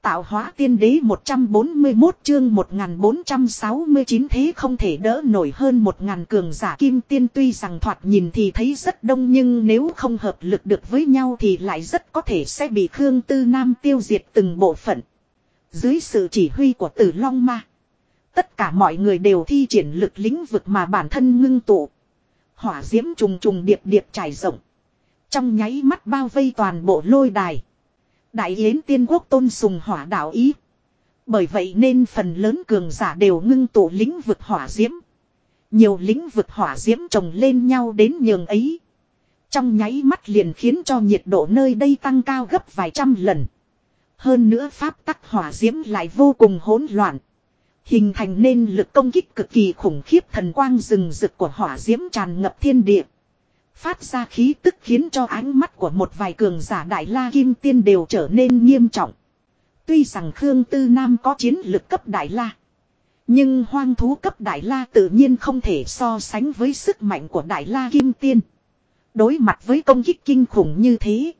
tạo hóa tiên đế 141 chương 1469 thế không thể đỡ nổi hơn 1000 cường giả kim tiên tuy rằng thoạt nhìn thì thấy rất đông nhưng nếu không hợp lực được với nhau thì lại rất có thể sẽ bị Khương Tư Nam tiêu diệt từng bộ phận. Dưới sự chỉ huy của Tử Long Ma, tất cả mọi người đều thi triển lực lĩnh vực mà bản thân ngưng tụ. Hỏa diễm trùng trùng điệp điệp trải rộng, trong nháy mắt bao vây toàn bộ lôi đài. Đại Yến Tiên Quốc tôn sùng hỏa đạo ý. Bởi vậy nên phần lớn cường giả đều ngưng tụ lĩnh vực hỏa diễm. Nhiều lĩnh vực hỏa diễm chồng lên nhau đến nhường ấy. Trong nháy mắt liền khiến cho nhiệt độ nơi đây tăng cao gấp vài trăm lần. Hơn nữa pháp tắc hỏa diễm lại vô cùng hỗn loạn. Hình thành nên lực công kích cực kỳ khủng khiếp, thần quang rừng rực của hỏa diễm tràn ngập thiên địa. Phát ra khí tức khiến cho ánh mắt của một vài cường giả Đại La Kim Tiên đều trở nên nghiêm trọng. Tuy rằng Khương Tư Nam có chiến lực cấp Đại La, nhưng hoang thú cấp Đại La tự nhiên không thể so sánh với sức mạnh của Đại La Kim Tiên. Đối mặt với công kích kinh khủng như thế,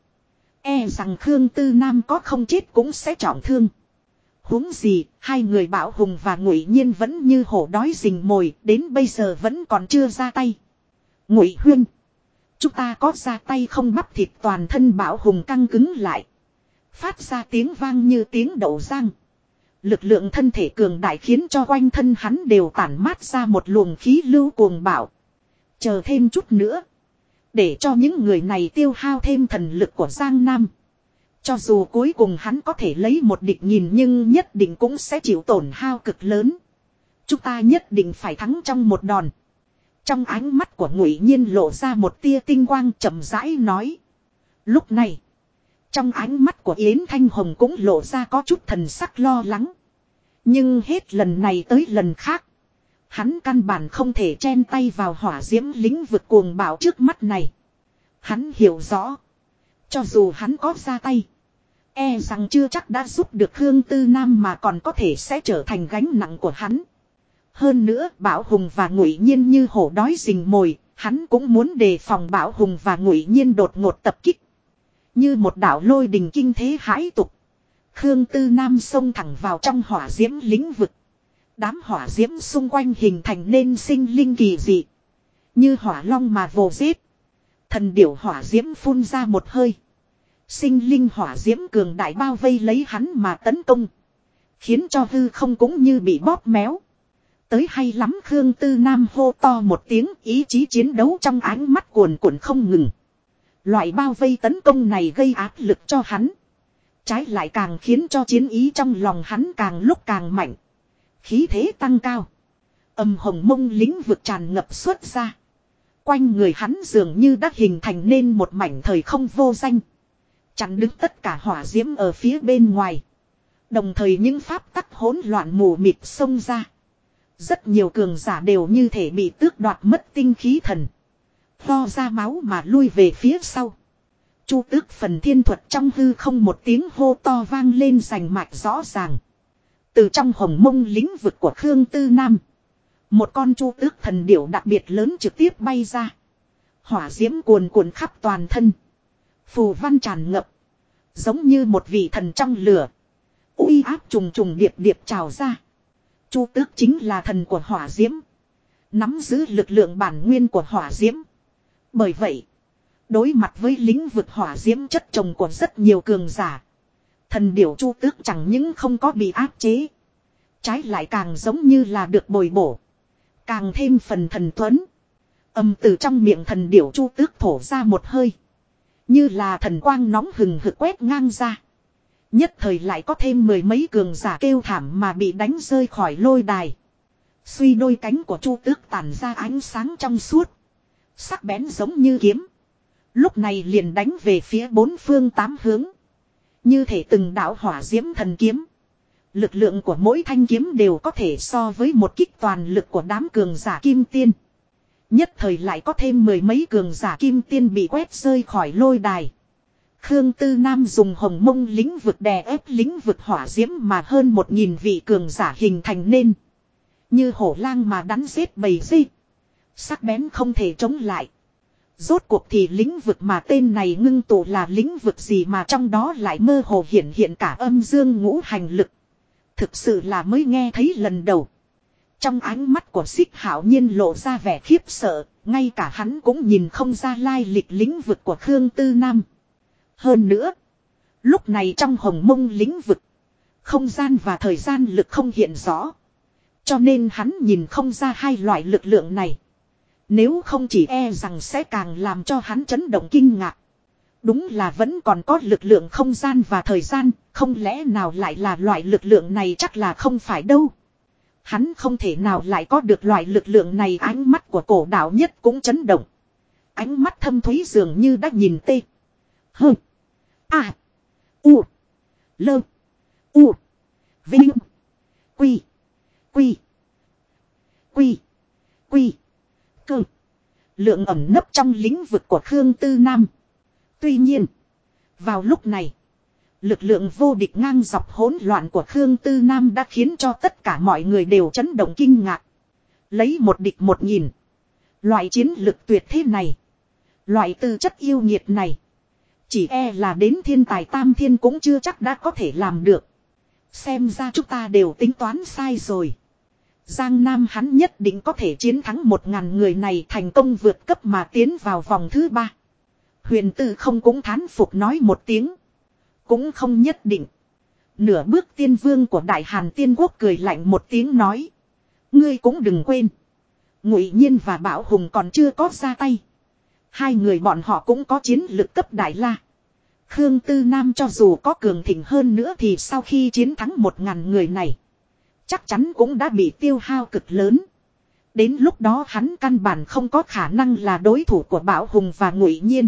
e rằng Khương Tư Nam có không chết cũng sẽ trọng thương. Huống gì, hai người Bảo Hùng và Ngụy Nhiên vẫn như hổ đói rình mồi, đến bây giờ vẫn còn chưa ra tay. Ngụy huynh, chúng ta có ra tay không? Bắp thịt toàn thân Bảo Hùng căng cứng lại, phát ra tiếng vang như tiếng đậu rang. Lực lượng thân thể cường đại khiến cho quanh thân hắn đều tản mát ra một luồng khí lưu cuồng bạo. Chờ thêm chút nữa, để cho những người này tiêu hao thêm thần lực của Giang Nam. Cho dù cuối cùng hắn có thể lấy một địch nghìn nhưng nhất định cũng sẽ chịu tổn hao cực lớn. Chúng ta nhất định phải thắng trong một đòn. Trong ánh mắt của Ngụy Nhiên lộ ra một tia tinh quang, chậm rãi nói. Lúc này, trong ánh mắt của Yến Thanh Hồng cũng lộ ra có chút thần sắc lo lắng. Nhưng hết lần này tới lần khác, hắn căn bản không thể chen tay vào hỏa diễm lĩnh vực cuồng bạo trước mắt này. Hắn hiểu rõ, cho dù hắn có ra tay, e rằng chưa chắc đã giúp được Khương Tư Nam mà còn có thể sẽ trở thành gánh nặng của hắn. Hơn nữa Bảo Hùng và Ngụy Nhiên như hổ đói rình mồi, hắn cũng muốn đề phòng Bảo Hùng và Ngụy Nhiên đột ngột tập kích. Như một đạo lôi đình kinh thế hãi tục, Khương Tư Nam xông thẳng vào trong hỏa diễm lĩnh vực. Đám hỏa diễm xung quanh hình thành nên sinh linh kỳ dị, như hỏa long mà vồ giết. Thần điểu hỏa diễm phun ra một hơi, sinh linh hỏa diễm cường đại bao vây lấy hắn mà tấn công, khiến cho hư không cũng như bị bóp méo. Tới hay lắm, Khương Tư Nam hô to một tiếng, ý chí chiến đấu trong ánh mắt cuồn cuộn không ngừng. Loại bao vây tấn công này gây áp lực cho hắn, trái lại càng khiến cho chiến ý trong lòng hắn càng lúc càng mạnh. Khí thế tăng cao, hồng mông lĩnh vực tràn ngập xuất ra. Quanh người hắn dường như đã hình thành nên một mảnh thời không vô danh, chặn đứng tất cả hỏa diễm ở phía bên ngoài. Đồng thời những pháp tắc hỗn loạn mù mịt xông ra. Rất nhiều cường giả đều như thể bị tước đoạt mất tinh khí thần, ho ra máu mà lui về phía sau. Chu Tước Phần Thiên Thuật trong hư không một tiếng hô to vang lên rành mạch rõ ràng. Từ trong hồng mông lĩnh vực của Khương Tư Nam, một con Chu Tước thần điểu đặc biệt lớn trực tiếp bay ra. Hỏa diễm cuồn cuộn khắp toàn thân, phù văn tràn ngập, giống như một vị thần trong lửa. Uy áp trùng trùng điệp điệp trào ra. Chu Tước chính là thần của hỏa diễm, nắm giữ lực lượng bản nguyên của hỏa diễm. Bởi vậy, đối mặt với lĩnh vực hỏa diễm chất chồng của rất nhiều cường giả, thần điểu Chu Tước chẳng những không có bị áp chế, trái lại càng giống như là được bồi bổ, càng thêm phần thần tuấn. Từ trong miệng thần điểu Chu Tước thổ ra một hơi, như là thần quang nóng hừng hực quét ngang ra. Nhất thời lại có thêm mười mấy cường giả kêu thảm mà bị đánh rơi khỏi lôi đài. Suy đôi cánh của Chu Tước tản ra ánh sáng trong suốt, sắc bén giống như kiếm. Lúc này liền đánh về phía bốn phương tám hướng, như thể từng đạo hỏa diễm thần kiếm. Lực lượng của mỗi thanh kiếm đều có thể so với một kích toàn lực của đám cường giả kim tiên. Nhất thời lại có thêm mười mấy cường giả kim tiên bị quét rơi khỏi lôi đài. Khương Tư Nam dùng hồng mông lĩnh vực đè ép lĩnh vực hỏa diễm mà hơn 1000 vị cường giả hình thành nên. Như hổ lang mà đánh giết bầy dê, sắc bén không thể chống lại. Rốt cuộc thì lĩnh vực mà tên này ngưng tụ là lĩnh vực gì mà trong đó lại mơ hồ hiện cả âm dương ngũ hành lực. Thực sự là mới nghe thấy lần đầu. Trong ánh mắt của Xích Hạo Nhiên lộ ra vẻ khiếp sợ, ngay cả hắn cũng nhìn không ra lai lịch lĩnh vực của Khương Tư Nam. Hơn nữa, lúc này trong hồng mông lĩnh vực, không gian và thời gian lực không hiện rõ. Cho nên hắn nhìn không ra hai loại lực lượng này. Nếu không chỉ e rằng sẽ càng làm cho hắn chấn động kinh ngạc. Đúng là vẫn còn có lực lượng không gian và thời gian, không lẽ nào lại là loại lực lượng này, chắc là không phải đâu. Hắn không thể nào lại có được loại lực lượng này. Ánh mắt của cổ đạo nhất cũng chấn động. Ánh mắt thâm thúy dường như đã nhìn tê. Hơ. À. U. Lơ. U. Vinh. Quy. Quy. Quy. Quy. Cơ. Lượng ẩm nấp trong lĩnh vực của Khương Tư Nam. Tuy nhiên. Vào lúc này. Lực lượng vô địch ngang dọc hỗn loạn của Khương Tư Nam đã khiến cho tất cả mọi người đều chấn động kinh ngạc. Lấy một địch 1000. Loại chiến lực tuyệt thế này. Loại tư chất yêu nghiệt này. Chỉ e là đến thiên tài tam thiên cũng chưa chắc đã có thể làm được. Xem ra chúng ta đều tính toán sai rồi. Giang Nam hắn nhất định có thể chiến thắng 1000 người này, thành công vượt cấp mà tiến vào vòng thứ 3. Huyền Tư không cũng thán phục nói một tiếng. Cũng không nhất định. Nửa bước tiên vương của Đại Hàn Tiên Quốc cười lạnh một tiếng nói. Ngươi cũng đừng quên. Ngụy Nhiên và Bảo Hùng còn chưa có ra tay. Hai người bọn họ cũng có chiến lực cấp đại la. Khương Tư Nam cho dù có cường thịnh hơn nữa thì sau khi chiến thắng 1000 người này, chắc chắn cũng đã bị tiêu hao cực lớn. Đến lúc đó hắn căn bản không có khả năng là đối thủ của Bảo Hùng và Ngụy Nhiên.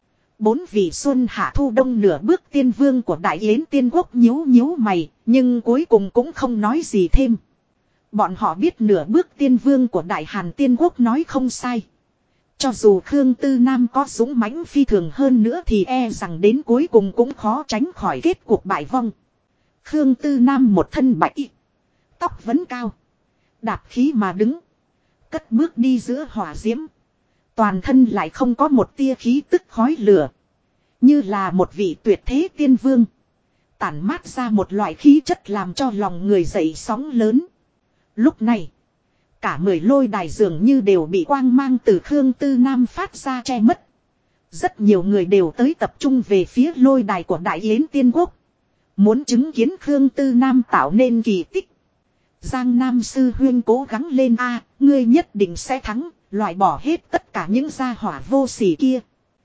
4 vị xuân hạ thu đông nửa bước tiên vương của Đại Yến Tiên Quốc nhíu nhíu mày, nhưng cuối cùng cũng không nói gì thêm. Bọn họ biết nửa bước tiên vương của Đại Hàn Tiên Quốc nói không sai. Cho dù Khương Tư Nam có dũng mãnh phi thường hơn nữa thì e rằng đến cuối cùng cũng khó tránh khỏi kết cuộc bại vong. Khương Tư Nam một thân bạch y, tóc vấn cao, đạp khí mà đứng, cất bước đi giữa hỏa diễm. Toàn thân lại không có một tia khí tức khói lửa. Như là một vị tuyệt thế tiên vương. Tản mát ra một loại khí chất làm cho lòng người dậy sóng lớn. Lúc này, cả 10 lôi đài dường như đều bị quang mang từ Khương Tư Nam phát ra che mất. Rất nhiều người đều tới tập trung về phía lôi đài của Đại Yến Tiên Quốc. Muốn chứng kiến Khương Tư Nam tạo nên kỳ tích. Giang Nam sư huyên cố gắng lên a, ngươi nhất định sẽ thắng, loại bỏ hết tất cả những gia hỏa vô sỉ kia.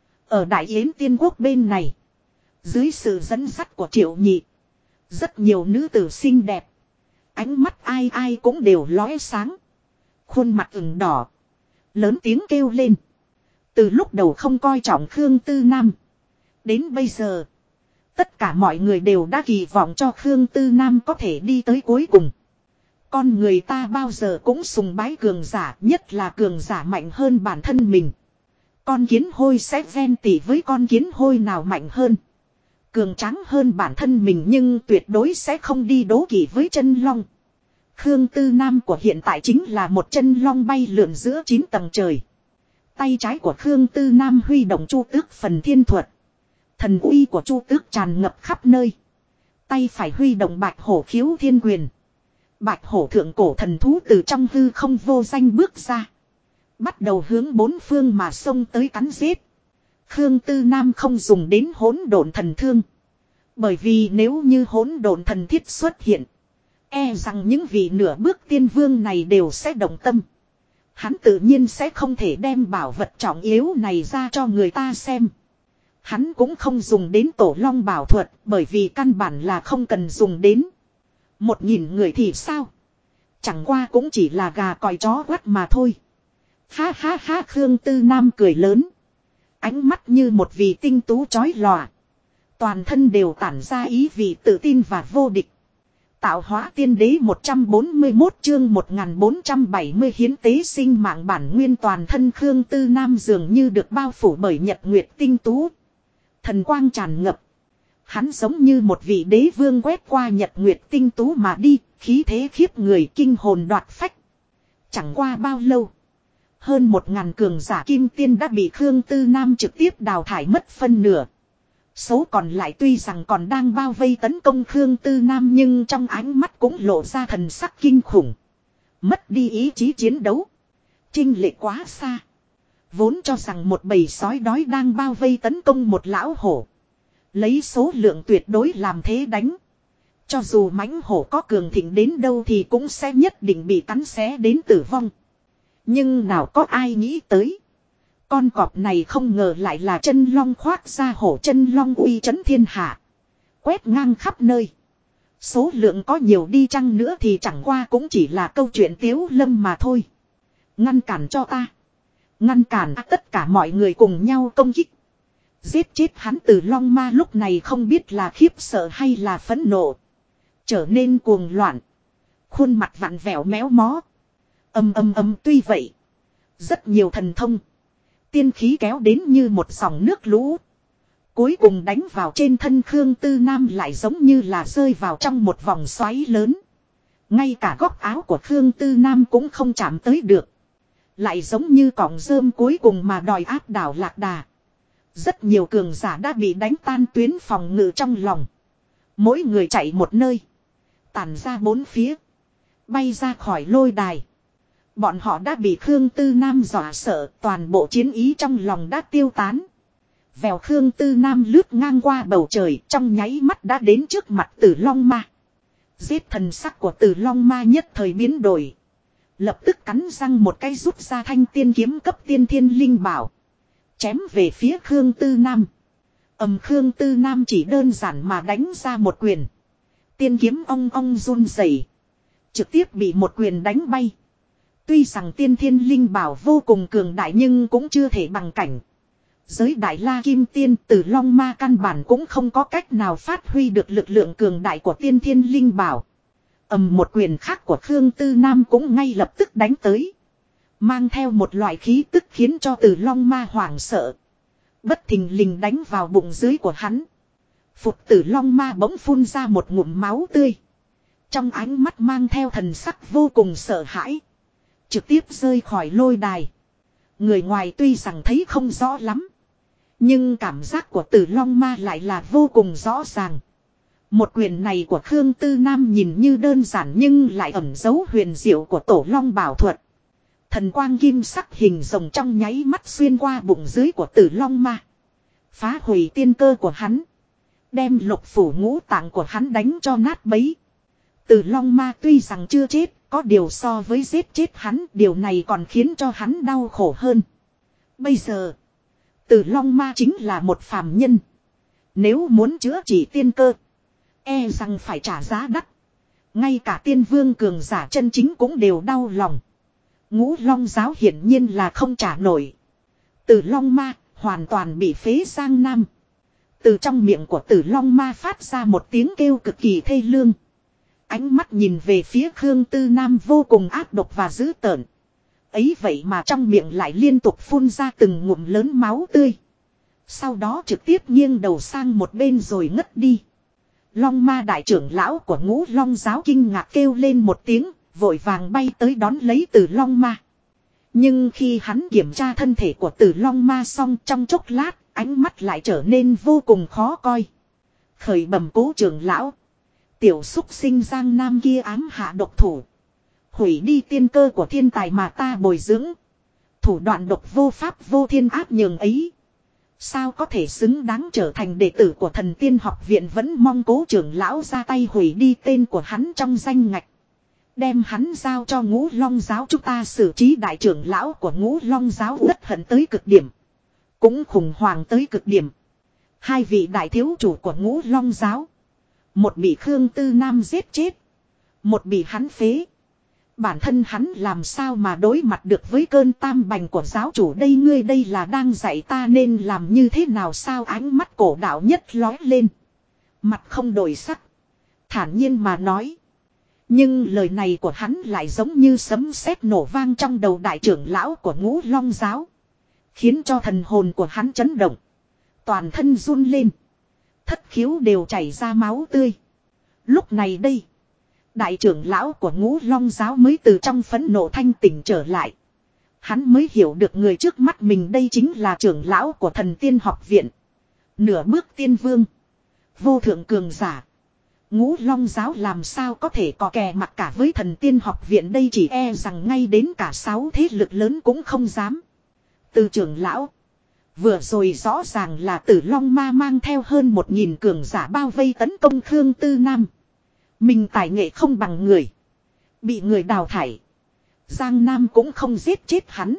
Ở Đại Yến Tiên Quốc bên này, dưới sự dẫn dắt của Triệu Nhị, rất nhiều nữ tử xinh đẹp. Ánh mắt ai ai cũng đều lóe sáng. Khuôn mặt ửng đỏ. Lớn tiếng kêu lên. Từ lúc đầu không coi trọng Khương Tư Nam, đến bây giờ, tất cả mọi người đều đã kỳ vọng cho Khương Tư Nam có thể đi tới cuối cùng. Con người ta bao giờ cũng sùng bái cường giả, nhất là cường giả mạnh hơn bản thân mình. Con kiến hôi sẽ ghen tỉ với con kiến hôi nào mạnh hơn, cường tráng hơn bản thân mình, nhưng tuyệt đối sẽ không đi đố kỵ với chân long. Khương Tư Nam của hiện tại chính là một chân long bay lượn giữa 9 tầng trời. Tay trái của Khương Tư Nam huy động Chu Tước Phần Thiên Thuật. Thần uy của Chu Tước tràn ngập khắp nơi. Tay phải huy động Bạch Hổ Khiếu Thiên Quyền. Bạch hổ thượng cổ thần thú từ trong hư không vô danh bước ra. Bắt đầu hướng bốn phương mà xông tới cắn giết. Khương Tư Nam không dùng đến hỗn độn thần thương. Bởi vì nếu như hỗn độn thần thiết xuất hiện, e rằng những vị nửa bước tiên vương này đều sẽ động tâm. Hắn tự nhiên sẽ không thể đem bảo vật trọng yếu này ra cho người ta xem. Hắn cũng không dùng đến tổ long bảo thuật, bởi vì căn bản là không cần dùng đến. 1000 người thì sao? Chẳng qua cũng chỉ là gà còi chó quắt mà thôi. Ha ha ha, Khương Tư Nam cười lớn. Ánh mắt như một vị tinh tú chói lòa. Toàn thân đều tản ra ý vị tự tin và vô địch. Tạo hóa tiên đế 141 chương 1470 hiến tế sinh mạng bản nguyên. Toàn thân Khương Tư Nam dường như được bao phủ bởi nhật nguyệt tinh tú. Thần quang tràn ngập. Hắn giống như một vị đế vương quét qua nhật nguyệt tinh tú mà đi, khí thế khiếp người, kinh hồn đoạt phách. Chẳng qua bao lâu, Hơn 1000 cường giả kim tiên đã bị Khương Tư Nam trực tiếp đào thải mất phân nửa. Số còn lại tuy rằng còn đang bao vây tấn công Khương Tư Nam nhưng trong ánh mắt cũng lộ ra thần sắc kinh khủng. Mất đi ý chí chiến đấu. Chênh lệch quá xa. Vốn cho rằng một bầy sói đói đang bao vây tấn công một lão hổ. Lấy số lượng tuyệt đối làm thế đánh. Cho dù mãnh hổ có cường thịnh đến đâu thì cũng sẽ nhất định bị cắn xé đến tử vong. Nhưng nào có ai nghĩ tới. Con cọp này không ngờ lại là chân long khoác ra hổ, chân long uy trấn thiên hạ. Quét ngang khắp nơi. Số lượng có nhiều đi chăng nữa thì chẳng qua cũng chỉ là câu chuyện tiếu lâm mà thôi. Ngăn cản cho ta. Ngăn cản tất cả mọi người cùng nhau công kích. Giết chết hắn. Từ long ma lúc này không biết là khiếp sợ hay là phẫn nộ. Trở nên cuồng loạn. Khuôn mặt vặn vẹo méo mó. Tuy vậy. Rất nhiều thần thông. Tiên khí kéo đến như một dòng nước lũ. Cuối cùng đánh vào trên thân Khương Tư Nam lại giống như là rơi vào trong một vòng xoáy lớn. Ngay cả góc áo của Khương Tư Nam cũng không chạm tới được. Lại giống như cọng rơm cuối cùng mà đòi áp đảo lạc đà. Rất nhiều cường giả đã bị đánh tan tuyến phòng ngự trong lòng. Mỗi người chạy một nơi. Tản ra bốn phía. Bay ra khỏi lôi đài. Bọn họ đã bị Khương Tư Nam dọa sợ, toàn bộ chiến ý trong lòng đã tiêu tán. Vèo Khương Tư Nam lướt ngang qua bầu trời, trong nháy mắt đã đến trước mặt Tử Long Ma. Giết thần sắc của Tử Long Ma nhất thời biến đổi. Lập tức cắn răng một cái rút ra thanh tiên kiếm cấp tiên thiên linh bảo. Chém về phía Khương Tư Nam. Khương Tư Nam chỉ đơn giản mà đánh ra một quyền. Tiên kiếm ong ong run rẩy, trực tiếp bị một quyền đánh bay. Tuy rằng tiên thiên linh bảo vô cùng cường đại nhưng cũng chưa thể bằng cảnh giới đại la kim tiên. Tử Long Ma căn bản cũng không có cách nào phát huy được lực lượng cường đại của tiên thiên linh bảo. Một quyền khác của Khương Tư Nam cũng ngay lập tức đánh tới. Mang theo một loại khí tức khiến cho Tử Long Ma hoảng sợ. Bất thình lình đánh vào bụng dưới của hắn. Phụt, Tử Long Ma bỗng phun ra một ngụm máu tươi. Trong ánh mắt mang theo thần sắc vô cùng sợ hãi. Trực tiếp rơi khỏi lôi đài. Người ngoài tuy rằng thấy không rõ lắm. Nhưng cảm giác của Tử Long Ma lại là vô cùng rõ ràng. Một quyền này của Khương Tư Nam nhìn như đơn giản nhưng lại ẩn giấu huyền diệu của Tổ Long Bảo Thuật. Thần quang kim sắc hình rồng trong nháy mắt xuyên qua bụng dưới của Tử Long Ma. Phá hủy tiên cơ của hắn. Đem lục phủ ngũ tạng của hắn đánh cho nát bấy. Tử Long Ma tuy rằng chưa chết, có điều so với giết chết hắn, điều này còn khiến cho hắn đau khổ hơn. Bây giờ, Tử Long Ma chính là một phàm nhân. Nếu muốn chữa trị tiên cơ, e rằng phải trả giá đắt. Ngay cả tiên vương cường giả chân chính cũng đều đau lòng. Ngũ Long giáo hiển nhiên là không trả nổi. Tử Long Ma hoàn toàn bị phế sang nam. Từ trong miệng của Tử Long Ma phát ra một tiếng kêu cực kỳ thê lương. Ánh mắt nhìn về phía Khương Tư Nam vô cùng ác độc và dữ tợn. Ấy vậy mà trong miệng lại liên tục phun ra từng ngụm lớn máu tươi. Sau đó trực tiếp nghiêng đầu sang một bên rồi ngất đi. Long Ma đại trưởng lão của Ngũ Long giáo kinh ngạc kêu lên một tiếng, vội vàng bay tới đón lấy Tử Long Ma. Nhưng khi hắn kiểm tra thân thể của Tử Long Ma xong, trong chốc lát, ánh mắt lại trở nên vô cùng khó coi. Khởi bẩm Cố trưởng lão. Tiểu xúc sinh Giang Nam kia ám hạ độc thủ. Hủy đi tiên cơ của thiên tài mà ta bồi dưỡng. Thủ đoạn độc vô pháp vô thiên áp nhường ấy. Sao có thể xứng đáng trở thành đệ tử của Thần Tiên học viện, vẫn mong Cố trưởng lão ra tay hủy đi tên của hắn trong danh ngạch. Đem hắn giao cho Ngũ Long giáo chúng ta xử trí. Đại trưởng lão của Ngũ Long giáo uất hận tới cực điểm. Cũng khủng hoảng tới cực điểm. Hai vị đại thiếu chủ của Ngũ Long giáo. Một bị Khương Tư Nam giết chết. Một bị hắn phế. Bản thân hắn làm sao mà đối mặt được với cơn tam bành của giáo chủ đây, ngươi đây là đang dạy ta nên làm như thế nào sao? Ánh mắt cổ đạo nhất lói lên. Mặt không đổi sắc. Thản nhiên mà nói. Nhưng lời này của hắn lại giống như sấm sét nổ vang trong đầu đại trưởng lão của Ngũ Long giáo. Khiến cho thần hồn của hắn chấn động. Toàn thân run lên. Thất khiếu đều chảy ra máu tươi. Lúc này đây, đại trưởng lão của Ngũ Long giáo mới từ trong phẫn nộ thanh tỉnh trở lại. Hắn mới hiểu được người trước mắt mình đây chính là trưởng lão của Thần Tiên học viện. Nửa bước tiên vương. Vô thượng cường giả. Ngũ Long giáo làm sao có thể có kè mặt cả với Thần Tiên học viện đây, chỉ e rằng ngay đến cả 6 thế lực lớn cũng không dám. Từ trưởng lão. Vừa rồi rõ ràng là Tử Long Ma mang theo hơn 1000 cường giả bao vây tấn công Khương Tư Nam. Mình tài nghệ không bằng người. Bị người đào thải. Giang Nam cũng không giết chết hắn.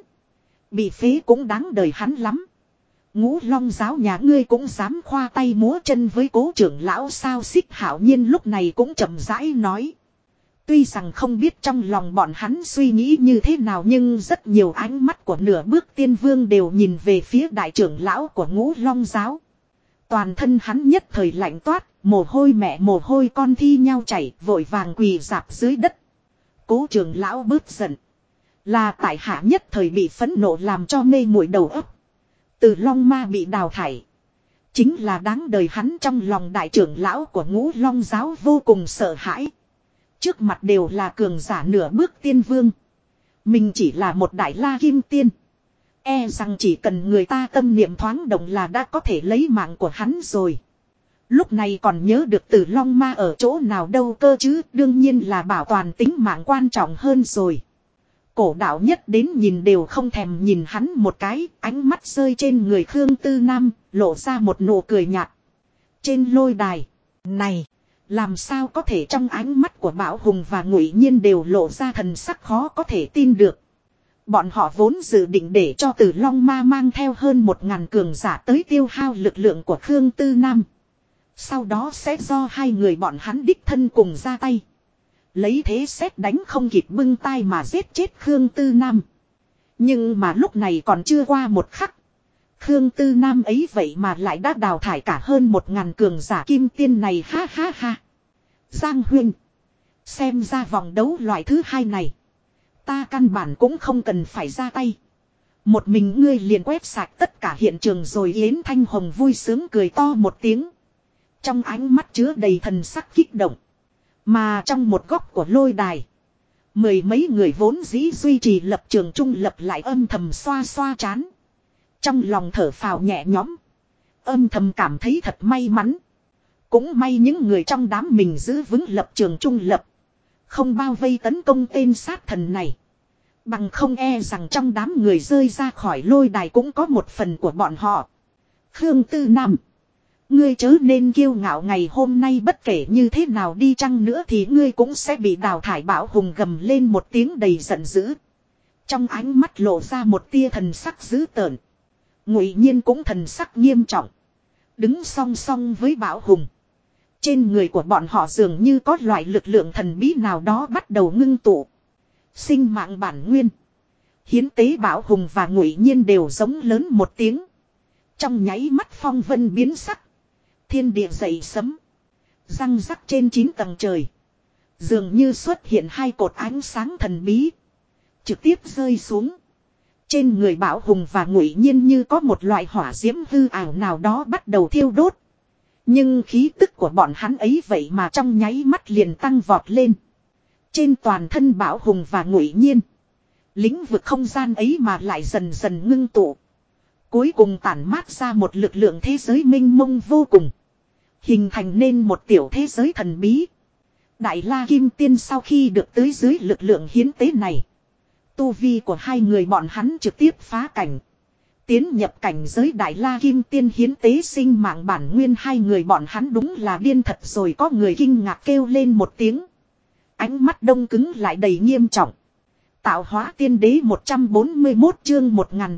Bị phế cũng đáng đời hắn lắm. Ngũ Long giáo nhà ngươi cũng dám khoa tay múa chân với Cố trưởng lão sao? Xích Hạo Nhiên lúc này cũng chậm rãi nói. Tuy rằng không biết trong lòng bọn hắn suy nghĩ như thế nào, nhưng rất nhiều ánh mắt của nửa bước tiên vương đều nhìn về phía đại trưởng lão của Ngũ Long giáo. Toàn thân hắn nhất thời lạnh toát, mồ hôi mẹ mồ hôi con thi nhau chảy, vội vàng quỳ rạp dưới đất. Cố trưởng lão bớt giận. Là tại hạ nhất thời bị phẫn nộ làm cho mê muội đầu óc. Từ Long Ma bị đào thải. Chính là đáng đời hắn, trong lòng đại trưởng lão của Ngũ Long giáo vô cùng sợ hãi. Trước mặt đều là cường giả nửa bước tiên vương. Mình chỉ là một đại la kim tiên. E rằng chỉ cần người ta tâm niệm thoáng động là đã có thể lấy mạng của hắn rồi. Lúc này còn nhớ được Tử Long Ma ở chỗ nào đâu cơ chứ, đương nhiên là bảo toàn tính mạng quan trọng hơn rồi. Cổ đạo nhất đến nhìn đều không thèm nhìn hắn một cái, ánh mắt rơi trên người Khương Tư Nam, lộ ra một nụ cười nhạt. Trên lôi đài, này, làm sao có thể, trong ánh mắt của Bảo Hùng và Ngụy Nhiên đều lộ ra thần sắc khó có thể tin được. Bọn họ vốn dự định để cho Tử Long Ma mang theo hơn 1000 cường giả tới tiêu hao lực lượng của Khương Tư Nam. Sau đó sẽ do hai người bọn hắn đích thân cùng ra tay. Lấy thế xét đánh không kịp bưng tay mà giết chết Khương Tư Nam. Nhưng mà lúc này còn chưa qua một khắc. Khương Tư Nam ấy vậy mà lại đã đào thải cả hơn 1000 cường giả kim tiên này, ha ha ha. Giang Huynh. Xem ra vòng đấu loại thứ 2 này. Ta căn bản cũng không cần phải ra tay. Một mình ngươi liền quét sạch tất cả hiện trường rồi. Yến Thanh Hồng vui sướng cười to một tiếng. Trong ánh mắt chứa đầy thần sắc kích động. Mà trong một góc của lôi đài. 10 mấy người vốn dĩ duy trì lập trường trung lập lại âm thầm xoa xoa trán. Trong lòng thở phào nhẹ nhõm. Âm thầm cảm thấy thật may mắn. Cũng may những người trong đám mình giữ vững lập trường trung lập. Không bao vây tấn công tên sát thần này. Bằng không e rằng trong đám người rơi ra khỏi lôi đài cũng có một phần của bọn họ. Khương Tư Nam. Ngươi chớ nên kiêu ngạo, ngày hôm nay bất kể như thế nào đi chăng nữa thì ngươi cũng sẽ bị đào thải. Bảo Hùng gầm lên một tiếng đầy giận dữ. Trong ánh mắt lộ ra một tia thần sắc dữ tợn. Ngụy Nhiên cũng thần sắc nghiêm trọng. Đứng song song với Bảo Hùng. Trên người của bọn họ dường như có loại lực lượng thần bí nào đó bắt đầu ngưng tụ. Sinh mạng bản nguyên. Hiến tế. Bảo Hùng và Ngụy Nhiên đều giống lớn một tiếng. Trong nháy mắt phong vân biến sắc. Thiên địa dậy sấm. Răng rắc trên 9 tầng trời. Dường như xuất hiện 2 cột ánh sáng thần bí. Trực tiếp rơi xuống. Trên người Bảo Hùng và Ngụy Nhiên như có một loại hỏa diễm hư ảo nào đó bắt đầu thiêu đốt. Nhưng khí tức của bọn hắn ấy vậy mà trong nháy mắt liền tăng vọt lên. Trên toàn thân Bảo Hùng và Ngụy Nhiên. Lĩnh vực không gian ấy mà lại dần dần ngưng tụ. Cuối cùng tản mát ra một lực lượng thế giới mênh mông vô cùng. Hình thành nên một tiểu thế giới thần bí. Đại La Kim Tiên sau khi được tới dưới lực lượng hiến tế này. Tu vi của hai người bọn hắn trực tiếp phá cảnh. Tiến nhập cảnh giới Đại La Kim Tiên hiến tế sinh mạng bản nguyên, hai người bọn hắn đúng là điên thật rồi. Có người kinh ngạc kêu lên một tiếng. Ánh mắt đông cứng lại đầy nghiêm trọng. Tạo hóa tiên đế 141 chương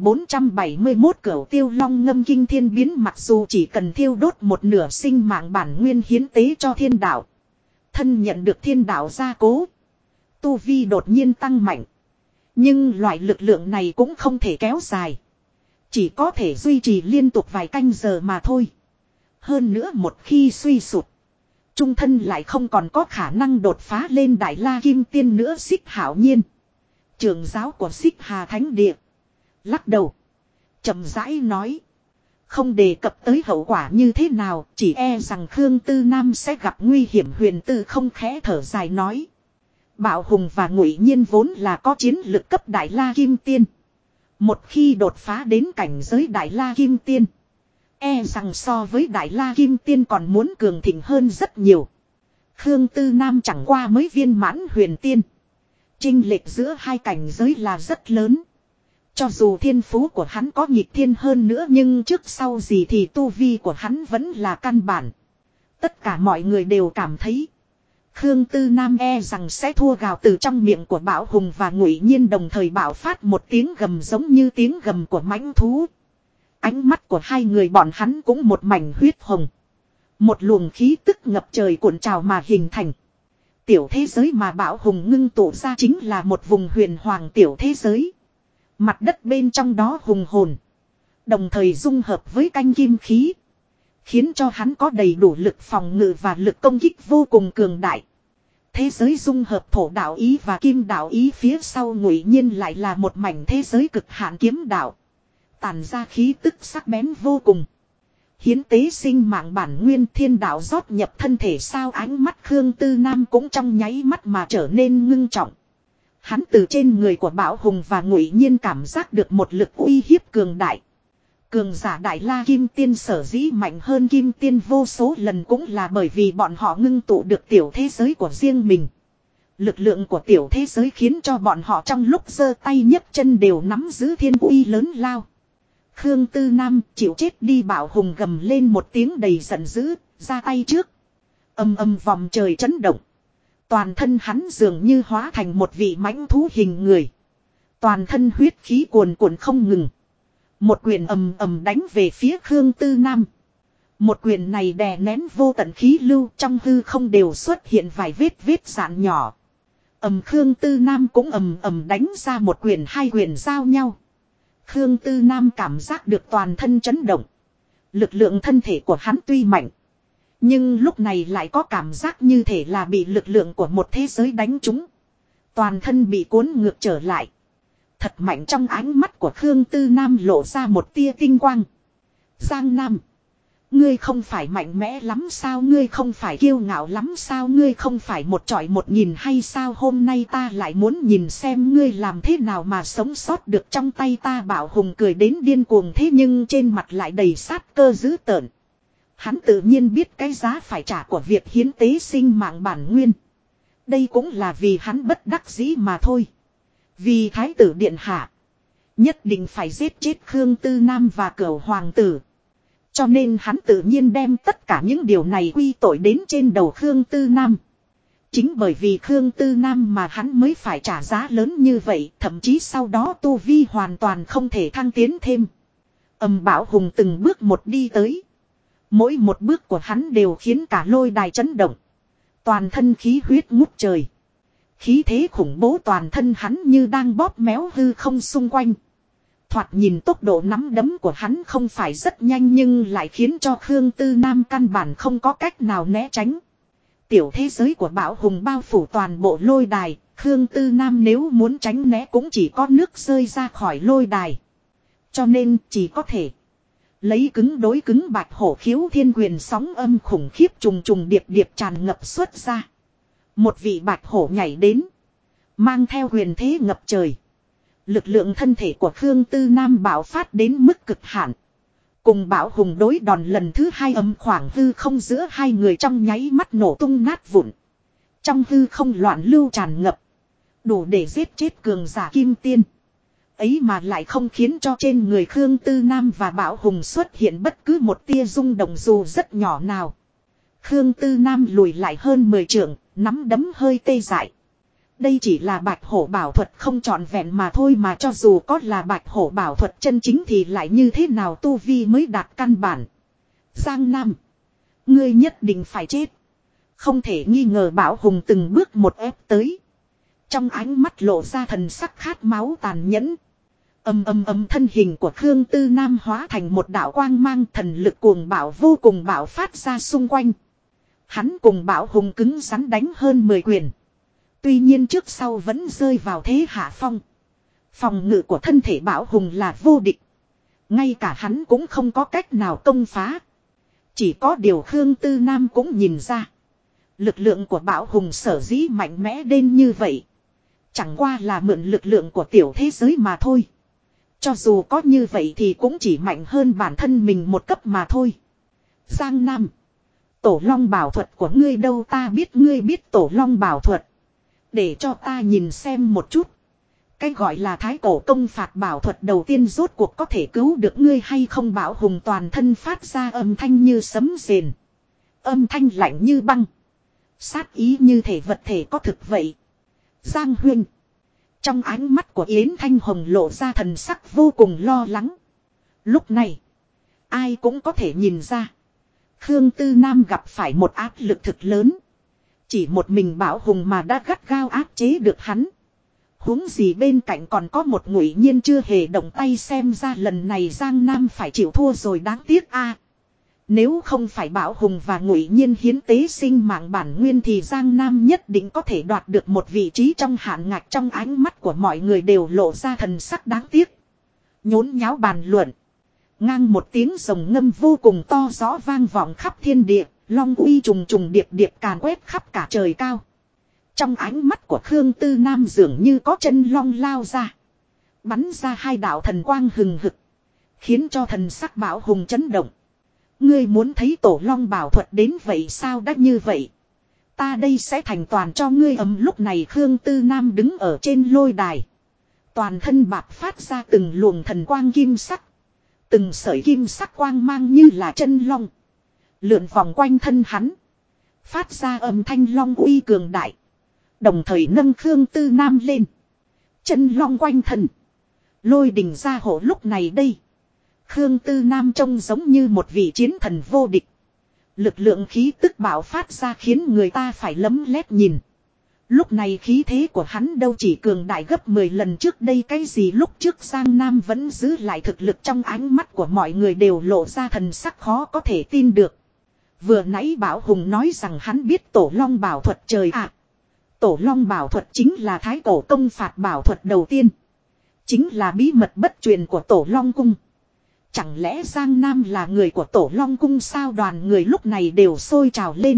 1471 Cửu Tiêu Long ngâm kinh thiên biến, mặc dù chỉ cần thiêu đốt một nửa sinh mạng bản nguyên hiến tế cho thiên đạo. Thân nhận được thiên đạo gia cố. Tu vi đột nhiên tăng mạnh. Nhưng loại lực lượng này cũng không thể kéo dài. Chỉ có thể duy trì liên tục vài canh giờ mà thôi. Hơn nữa một khi suy sụt. Trung thân lại không còn có khả năng đột phá lên Đại La Kim Tiên nữa. Xích Hạo Nhiên, trưởng giáo của Xích Hà Thánh Địa, lắc đầu, chậm rãi nói. Không đề cập tới hậu quả như thế nào, chỉ e rằng Khương Tư Nam sẽ gặp nguy hiểm. Huyền Tư không khẽ thở dài nói. Bảo Hùng và Ngụy Nhiên vốn là có chiến lực cấp Đại La Kim Tiên. Một khi đột phá đến cảnh giới Đại La Kim Tiên. E rằng so với Đại La Kim Tiên còn muốn cường thịnh hơn rất nhiều. Khương Tư Nam chẳng qua mới viên mãn huyền tiên. Chênh lệch giữa hai cảnh giới là rất lớn. Cho dù thiên phú của hắn có nhịp thiên hơn nữa nhưng trước sau gì thì tu vi của hắn vẫn là căn bản. Tất cả mọi người đều cảm thấy Khương Tư Nam e rằng sẽ thua gào từ trong miệng của Bảo Hùng và Ngụy Nhiên đồng thời bạo phát một tiếng gầm giống như tiếng gầm của mãnh thú. Ánh mắt của hai người bọn hắn cũng một mảnh huyết hồng. Một luồng khí tức ngập trời cuộn trào mà hình thành. Tiểu thế giới mà Bảo Hùng ngưng tụ ra chính là một vùng huyền hoàng tiểu thế giới. Mặt đất bên trong đó hùng hồn. Đồng thời dung hợp với canh kim khí. Khiến cho hắn có đầy đủ lực phòng ngự và lực công kích vô cùng cường đại. Thế giới dung hợp thổ đạo ý và kim đạo ý phía sau Ngụy Nhiên lại là một mảnh thế giới cực hạn kiếm đạo. Tản ra khí tức sắc bén vô cùng. Hiến tế sinh mạng bản nguyên thiên đạo rót nhập thân thể sao ánh mắt Khương Tư Nam cũng trong nháy mắt mà trở nên ngưng trọng. Hắn từ trên người của Bảo Hùng và Ngụy Nhiên cảm giác được một lực uy hiếp cường đại. Cường giả Đại La Kim Tiên sở dĩ mạnh hơn Kim Tiên vô số lần cũng là bởi vì bọn họ ngưng tụ được tiểu thế giới của riêng mình. Lực lượng của tiểu thế giới khiến cho bọn họ trong lúc giơ tay nhấc chân đều nắm giữ thiên uy lớn lao. Khương Tư Nam chịu chết đi Bảo Hùng gầm lên một tiếng đầy giận dữ, ra tay trước. Âm âm vòng trời chấn động. Toàn thân hắn dường như hóa thành một vị mãnh thú hình người. Toàn thân huyết khí cuồn cuộn không ngừng. Một quyền ầm ầm đánh về phía Khương Tư Nam. Một quyền này đè nén vô tận khí lưu trong hư không đều xuất hiện vài vết rạn nhỏ. Khương Tư Nam cũng ầm ầm đánh ra một quyền hai quyền giao nhau. Khương Tư Nam cảm giác được toàn thân chấn động. Lực lượng thân thể của hắn tuy mạnh. Nhưng lúc này lại có cảm giác như thể là bị lực lượng của một thế giới đánh trúng. Toàn thân bị cuốn ngược trở lại. Thật mạnh trong ánh mắt của Khương Tư Nam lộ ra một tia tinh quang. Giang Nam. Ngươi không phải mạnh mẽ lắm sao? Ngươi không phải kiêu ngạo lắm sao? Ngươi không phải một trọi một nghìn hay sao? Hôm nay ta lại muốn nhìn xem ngươi làm thế nào mà sống sót được trong tay ta. Bảo Hùng cười đến điên cuồng thế nhưng trên mặt lại đầy sát cơ dữ tợn. Hắn tự nhiên biết cái giá phải trả của việc hiến tế sinh mạng bản nguyên. Đây cũng là vì hắn bất đắc dĩ mà thôi. Vì Thái tử Điện Hạ nhất định phải giết chết Khương Tư Nam và Cửu Hoàng tử. Cho nên hắn tự nhiên đem tất cả những điều này quy tội đến trên đầu Khương Tư Nam. Chính bởi vì Khương Tư Nam mà hắn mới phải trả giá lớn như vậy. Thậm chí sau đó tu vi hoàn toàn không thể thăng tiến thêm. Bảo Hùng từng bước một đi tới. Mỗi một bước của hắn đều khiến cả lôi đài chấn động. Toàn thân khí huyết ngút trời. Khí thế khủng bố toàn thân hắn như đang bóp méo hư không xung quanh. Thoạt nhìn tốc độ nắm đấm của hắn không phải rất nhanh nhưng lại khiến cho Khương Tư Nam căn bản không có cách nào né tránh. Tiểu thế giới của Bảo Hùng bao phủ toàn bộ lôi đài. Khương Tư Nam nếu muốn tránh né cũng chỉ có nước rơi ra khỏi lôi đài. Cho nên chỉ có thể lấy cứng đối cứng bạch hổ khiếu thiên quyền sóng âm khủng khiếp trùng trùng điệp điệp tràn ngập xuất ra. Một vị bạch hổ nhảy đến. Mang theo huyền thế ngập trời. Lực lượng thân thể của Khương Tư Nam bạo phát đến mức cực hạn. Cùng Bảo Hùng đối đòn lần thứ hai khoảng hư không giữa hai người trong nháy mắt nổ tung nát vụn. Trong hư không loạn lưu tràn ngập. Đủ để giết chết cường giả kim tiên. Ấy mà lại không khiến cho trên người Khương Tư Nam và Bảo Hùng xuất hiện bất cứ một tia rung động dù rất nhỏ nào. Khương Tư Nam lùi lại hơn 10 trượng, nắm đấm hơi tê dại. Đây chỉ là bạch hổ bảo thuật không trọn vẹn mà thôi mà cho dù có là bạch hổ bảo thuật chân chính thì lại như thế nào tu vi mới đạt căn bản. Giang Nam. Ngươi nhất định phải chết. Không thể nghi ngờ Bảo Hùng từng bước một ép tới. Trong ánh mắt lộ ra thần sắc khát máu tàn nhẫn. Thân hình của Khương Tư Nam hóa thành một đạo quang mang thần lực cuồng bạo vô cùng bạo phát ra xung quanh. Hắn cùng Bảo Hùng cứng rắn đánh hơn 10 quyền. Tuy nhiên trước sau vẫn rơi vào thế hạ phong. Phòng ngự của thân thể Bảo Hùng là vô địch. Ngay cả hắn cũng không có cách nào công phá. Chỉ có điều Khương Tư Nam cũng nhìn ra. Lực lượng của Bảo Hùng sở dĩ mạnh mẽ đến như vậy. Chẳng qua là mượn lực lượng của tiểu thế giới mà thôi. Cho dù có như vậy thì cũng chỉ mạnh hơn bản thân mình một cấp mà thôi. Giang Nam. Tổ long bảo thuật của ngươi đâu, ta biết ngươi biết tổ long bảo thuật. Để cho ta nhìn xem một chút. Cái gọi là thái cổ công phạt bảo thuật đầu tiên rốt cuộc có thể cứu được ngươi hay không. Bảo Hùng toàn thân phát ra âm thanh như sấm rền. Âm thanh lạnh như băng. Sát ý như thể vật thể có thực vậy. Giang Huynh. Trong ánh mắt của Yến Thanh Hồng lộ ra thần sắc vô cùng lo lắng. Lúc này, ai cũng có thể nhìn ra. Khương Tư Nam gặp phải một áp lực thực lớn. Chỉ một mình Bảo Hùng mà đã gắt gao áp chế được hắn. Huống gì bên cạnh còn có một Ngụy Nhiên chưa hề động tay, xem ra lần này Giang Nam phải chịu thua rồi, đáng tiếc a. Nếu không phải Bảo Hùng và Ngụy Nhiên hiến tế sinh mạng bản nguyên thì Giang Nam nhất định có thể đoạt được một vị trí trong hạn ngạch. Trong ánh mắt của mọi người đều lộ ra thần sắc đáng tiếc. Nhốn nháo bàn luận. Ngang một tiếng rồng ngâm vô cùng to rõ vang vọng khắp thiên địa, long uy trùng trùng điệp điệp càn quét khắp cả trời cao. Trong ánh mắt của Khương Tư Nam dường như có chân long lao ra. Bắn ra hai đạo thần quang hừng hực. Khiến cho thần sắc Bảo Hùng chấn động. Ngươi muốn thấy tổ long bảo thuật đến vậy sao, đã như vậy ta đây sẽ thành toàn cho ngươi. Lúc này Khương Tư Nam đứng ở trên lôi đài. Toàn thân bạc phát ra từng luồng thần quang kim sắc. Từng sợi kim sắc quang mang như là chân long. Lượn vòng quanh thân hắn. Phát ra âm thanh long uy cường đại. Đồng thời nâng Khương Tư Nam lên. Chân long quanh thân. Lôi đình ra hộ. Lúc này đây Khương Tư Nam trông giống như một vị chiến thần vô địch. Lực lượng khí tức bạo phát ra khiến người ta phải lấm lét nhìn. Lúc này khí thế của hắn đâu chỉ cường đại gấp 10 lần trước đây. Cái gì lúc trước Giang Nam vẫn giữ lại thực lực, trong ánh mắt của mọi người đều lộ ra thần sắc khó có thể tin được. Vừa nãy Bảo Hùng nói rằng hắn biết tổ long bảo thuật, trời ạ. Tổ long bảo thuật chính là thái cổ công phạt bảo thuật đầu tiên. Chính là bí mật bất truyền của tổ long cung. Chẳng lẽ Giang Nam là người của tổ long cung sao? Đoàn người lúc này đều sôi trào lên.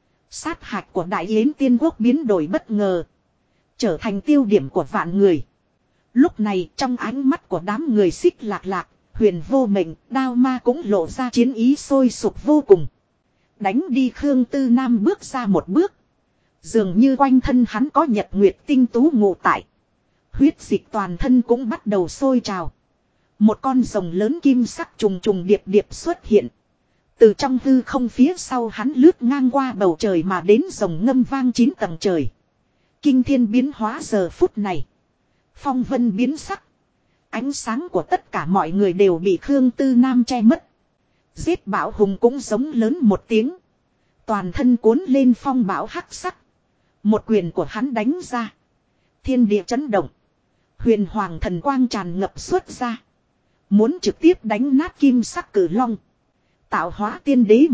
Sát hạch của Đại Yến Tiên Quốc biến đổi bất ngờ. Trở thành tiêu điểm của vạn người. Lúc này trong ánh mắt của đám người Xích Lạc Lạc, Huyền Vô Mệnh, Đao Ma cũng lộ ra chiến ý sôi sục vô cùng. Đánh đi. Khương Tư Nam bước ra một bước. Dường như quanh thân hắn có nhật nguyệt tinh tú ngụ tại. Huyết dịch toàn thân cũng bắt đầu sôi trào. Một con rồng lớn kim sắc trùng trùng điệp điệp xuất hiện. Từ trong hư không phía sau hắn lướt ngang qua bầu trời mà đến, rồng ngâm vang 9 tầng trời. Kinh thiên biến hóa giờ phút này. Phong vân biến sắc. Ánh sáng của tất cả mọi người đều bị Khương Tư Nam che mất. Giết. Bảo Hùng cũng giống lớn một tiếng. Toàn thân cuốn lên phong bão hắc sắc. Một quyền của hắn đánh ra. Thiên địa chấn động. Huyền hoàng thần quang tràn ngập xuất ra. Muốn trực tiếp đánh nát kim sắc cử long. Tạo hóa tiên đế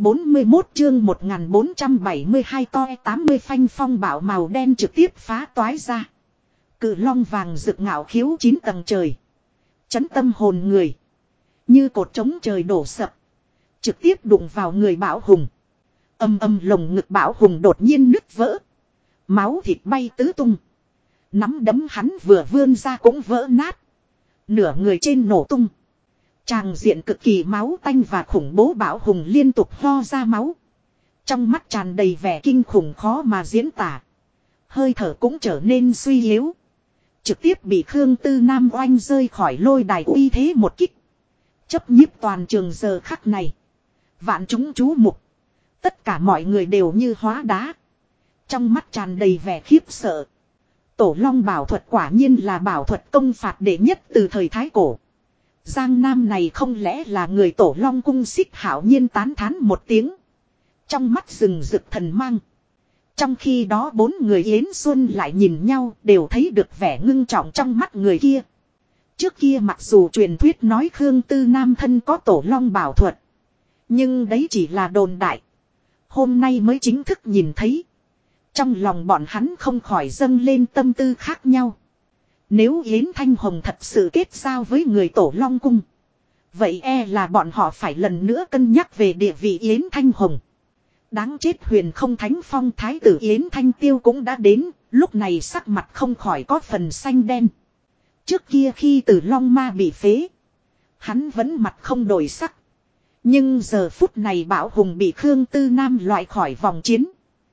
141 chương 1472 toe 80 phanh. Phong bão màu đen trực tiếp phá toái ra. Cử long vàng rực ngạo khiếu 9 tầng trời. Chấn tâm hồn người. Như cột trống trời đổ sập. Trực tiếp đụng vào người Bảo Hùng. Âm âm lồng ngực Bảo Hùng đột nhiên nứt vỡ. Máu thịt bay tứ tung. Nắm đấm hắn vừa vươn ra cũng vỡ nát. Nửa người trên nổ tung. Tràng diện cực kỳ máu tanh và khủng bố. Bảo Hùng liên tục ho ra máu. Trong mắt tràn đầy vẻ kinh khủng khó mà diễn tả. Hơi thở cũng trở nên suy yếu. Trực tiếp bị Khương Tư Nam oanh rơi khỏi lôi đài. Uy thế một kích. Chấp nhiếp toàn trường giờ khắc này. Vạn chúng chú mục. Tất cả mọi người đều như hóa đá. Trong mắt tràn đầy vẻ khiếp sợ. Tổ long bảo thuật quả nhiên là bảo thuật công phạt đệ nhất từ thời Thái Cổ. Giang Nam này không lẽ là người tổ long cung? Xích Hạo Nhiên tán thán một tiếng. Trong mắt rừng rực thần mang. Trong khi đó 4 người Yến Xuân lại nhìn nhau, đều thấy được vẻ ngưng trọng trong mắt người kia. Trước kia mặc dù truyền thuyết nói Khương Tư Nam thân có tổ long bảo thuật. Nhưng đấy chỉ là đồn đại. Hôm nay mới chính thức nhìn thấy. Trong lòng bọn hắn không khỏi dâng lên tâm tư khác nhau. Nếu Yến Thanh Hồng thật sự kết giao với người tổ long cung, vậy e là bọn họ phải lần nữa cân nhắc về địa vị Yến Thanh Hồng. Đáng chết, Huyền Không Thánh Phong thái tử Yến Thanh Tiêu cũng đã đến, lúc này sắc mặt không khỏi có phần xanh đen. Trước kia khi Tử Long Ma bị phế, hắn vẫn mặt không đổi sắc. Nhưng giờ phút này Bảo Hùng bị Khương Tư Nam loại khỏi vòng chiến,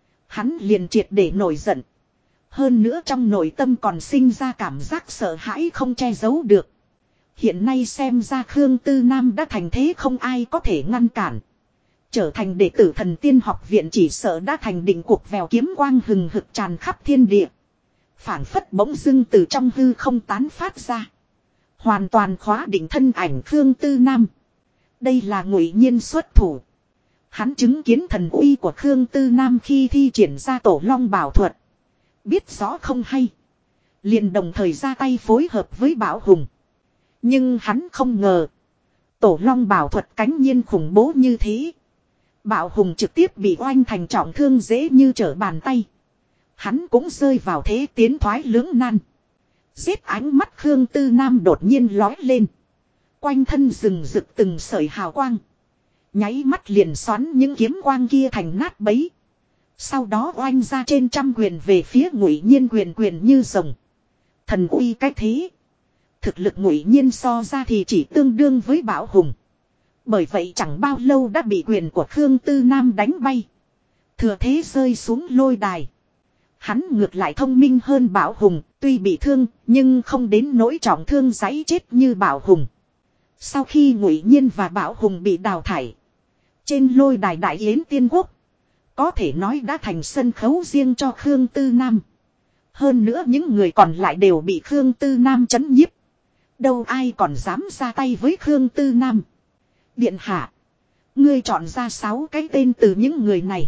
hắn liền triệt để nổi giận. Hơn nữa trong nội tâm còn sinh ra cảm giác sợ hãi không che giấu được. Hiện nay xem ra Khương Tư Nam đã thành thế không ai có thể ngăn cản. Trở thành đệ tử Thần Tiên học viện chỉ sợ đã thành định cuộc vèo kiếm quang hừng hực tràn khắp thiên địa. Phảng phất bỗng dưng từ trong hư không tán phát ra. Hoàn toàn khóa định thân ảnh Khương Tư Nam. Đây là Ngụy Nhiên xuất thủ. Hắn chứng kiến thần uy của Khương Tư Nam khi thi triển ra Tổ Long Bảo thuật. Biết rõ không hay, liền đồng thời ra tay phối hợp với Bảo Hùng. Nhưng hắn không ngờ, Tổ Long Bảo thuật cánh nhiên khủng bố như thế. Bảo Hùng trực tiếp bị oanh thành trọng thương dễ như trở bàn tay. Hắn cũng rơi vào thế tiến thoái lưỡng nan. Giết ánh mắt Khương Tư Nam đột nhiên lói lên. Quanh thân rừng rực từng sợi hào quang. Nháy mắt liền xoắn những kiếm quang kia thành nát bấy. Sau đó oanh ra trên trăm quyền về phía Ngụy Nhiên, quyền quyền như rồng. Thần uy cách thế. Thực lực Ngụy Nhiên so ra thì chỉ tương đương với Bảo Hùng. Bởi vậy chẳng bao lâu đã bị quyền của Khương Tư Nam đánh bay. Thừa thế rơi xuống lôi đài. Hắn ngược lại thông minh hơn Bảo Hùng, tuy bị thương nhưng không đến nỗi trọng thương giấy chết như Bảo Hùng. Sau khi Ngụy Nhiên và Bảo Hùng bị đào thải, trên lôi đài Đại Yến Tiên Quốc có thể nói đã thành sân khấu riêng cho Khương Tư Nam. Hơn nữa những người còn lại đều bị Khương Tư Nam trấn nhiếp. Đâu ai còn dám ra tay với Khương Tư Nam. Điện hạ, ngươi chọn ra 6 cái tên từ những người này.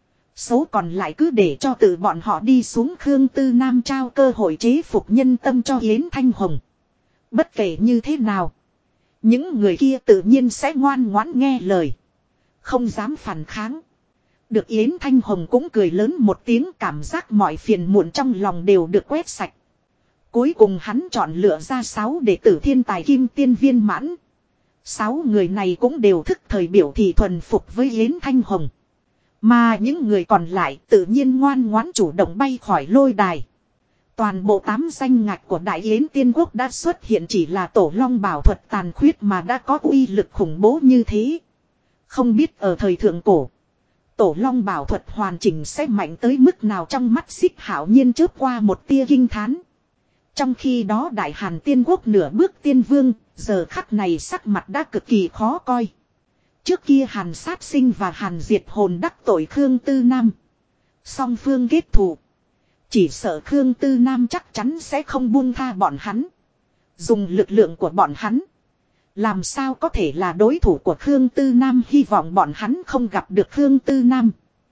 Số còn lại cứ để cho tự bọn họ đi xuống. Khương Tư Nam trao cơ hội chế phục nhân tâm cho Yến Thanh Hồng. Bất kể như thế nào, những người kia tự nhiên sẽ ngoan ngoãn nghe lời, không dám phản kháng. Được Yến Thanh Hồng cũng cười lớn một tiếng, cảm giác mọi phiền muộn trong lòng đều được quét sạch. Cuối cùng hắn chọn lựa ra 6 đệ tử thiên tài kim tiên viên mãn. 6 người này cũng đều thức thời biểu thị thuần phục với Yến Thanh Hồng. Mà những người còn lại tự nhiên ngoan ngoãn chủ động bay khỏi lôi đài. Toàn bộ 8 danh ngạch của Đại Yến Tiên Quốc đã xuất hiện, chỉ là Tổ Long Bảo thuật tàn khuyết mà đã có uy lực khủng bố như thế. Không biết ở thời thượng cổ, Tổ Long Bảo thuật hoàn chỉnh sẽ mạnh tới mức nào. Trong mắt Xích Hạo Nhiên chớp qua một tia kinh thán. Trong khi đó Đại Hàn Tiên Quốc nửa bước tiên vương, giờ khắc này sắc mặt đã cực kỳ khó coi. Trước kia Hàn Sát Sinh và Hàn Diệt Hồn đắc tội Khương Tư Nam, song phương kết thù. Chỉ sợ Khương Tư Nam chắc chắn sẽ không buông tha bọn hắn. Dùng lực lượng của bọn hắn, làm sao có thể là đối thủ của Khương Tư Nam. Hy vọng bọn hắn không gặp được Khương Tư Nam.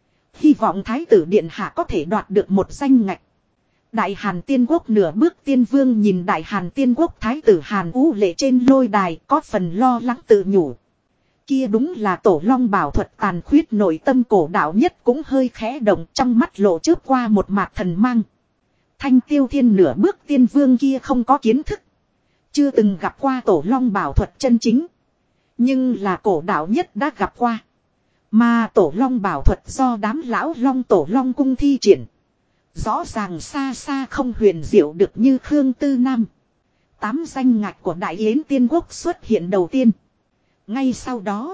Hy vọng Thái tử Điện Hạ có thể đoạt được một danh ngạch. Đại Hàn Tiên Quốc nửa bước tiên vương nhìn Đại Hàn Tiên Quốc Thái tử Hàn Ú Lệ trên lôi đài, có phần lo lắng tự nhủ. Kia đúng là Tổ Long Bảo thuật tàn khuyết. Nội tâm cổ đạo nhất cũng hơi khẽ động, trong mắt lộ chớp qua một mạt thần mang. Thanh Tiêu Thiên nửa bước tiên vương kia không có kiến thức, chưa từng gặp qua Tổ Long Bảo thuật chân chính. Nhưng là cổ đạo nhất đã gặp qua. Mà Tổ Long Bảo thuật do đám lão long Tổ Long cung thi triển, rõ ràng xa xa không huyền diệu được như Khương Tư Nam. 8 danh ngạch của Đại Yến Tiên Quốc xuất hiện đầu tiên. Ngay sau đó,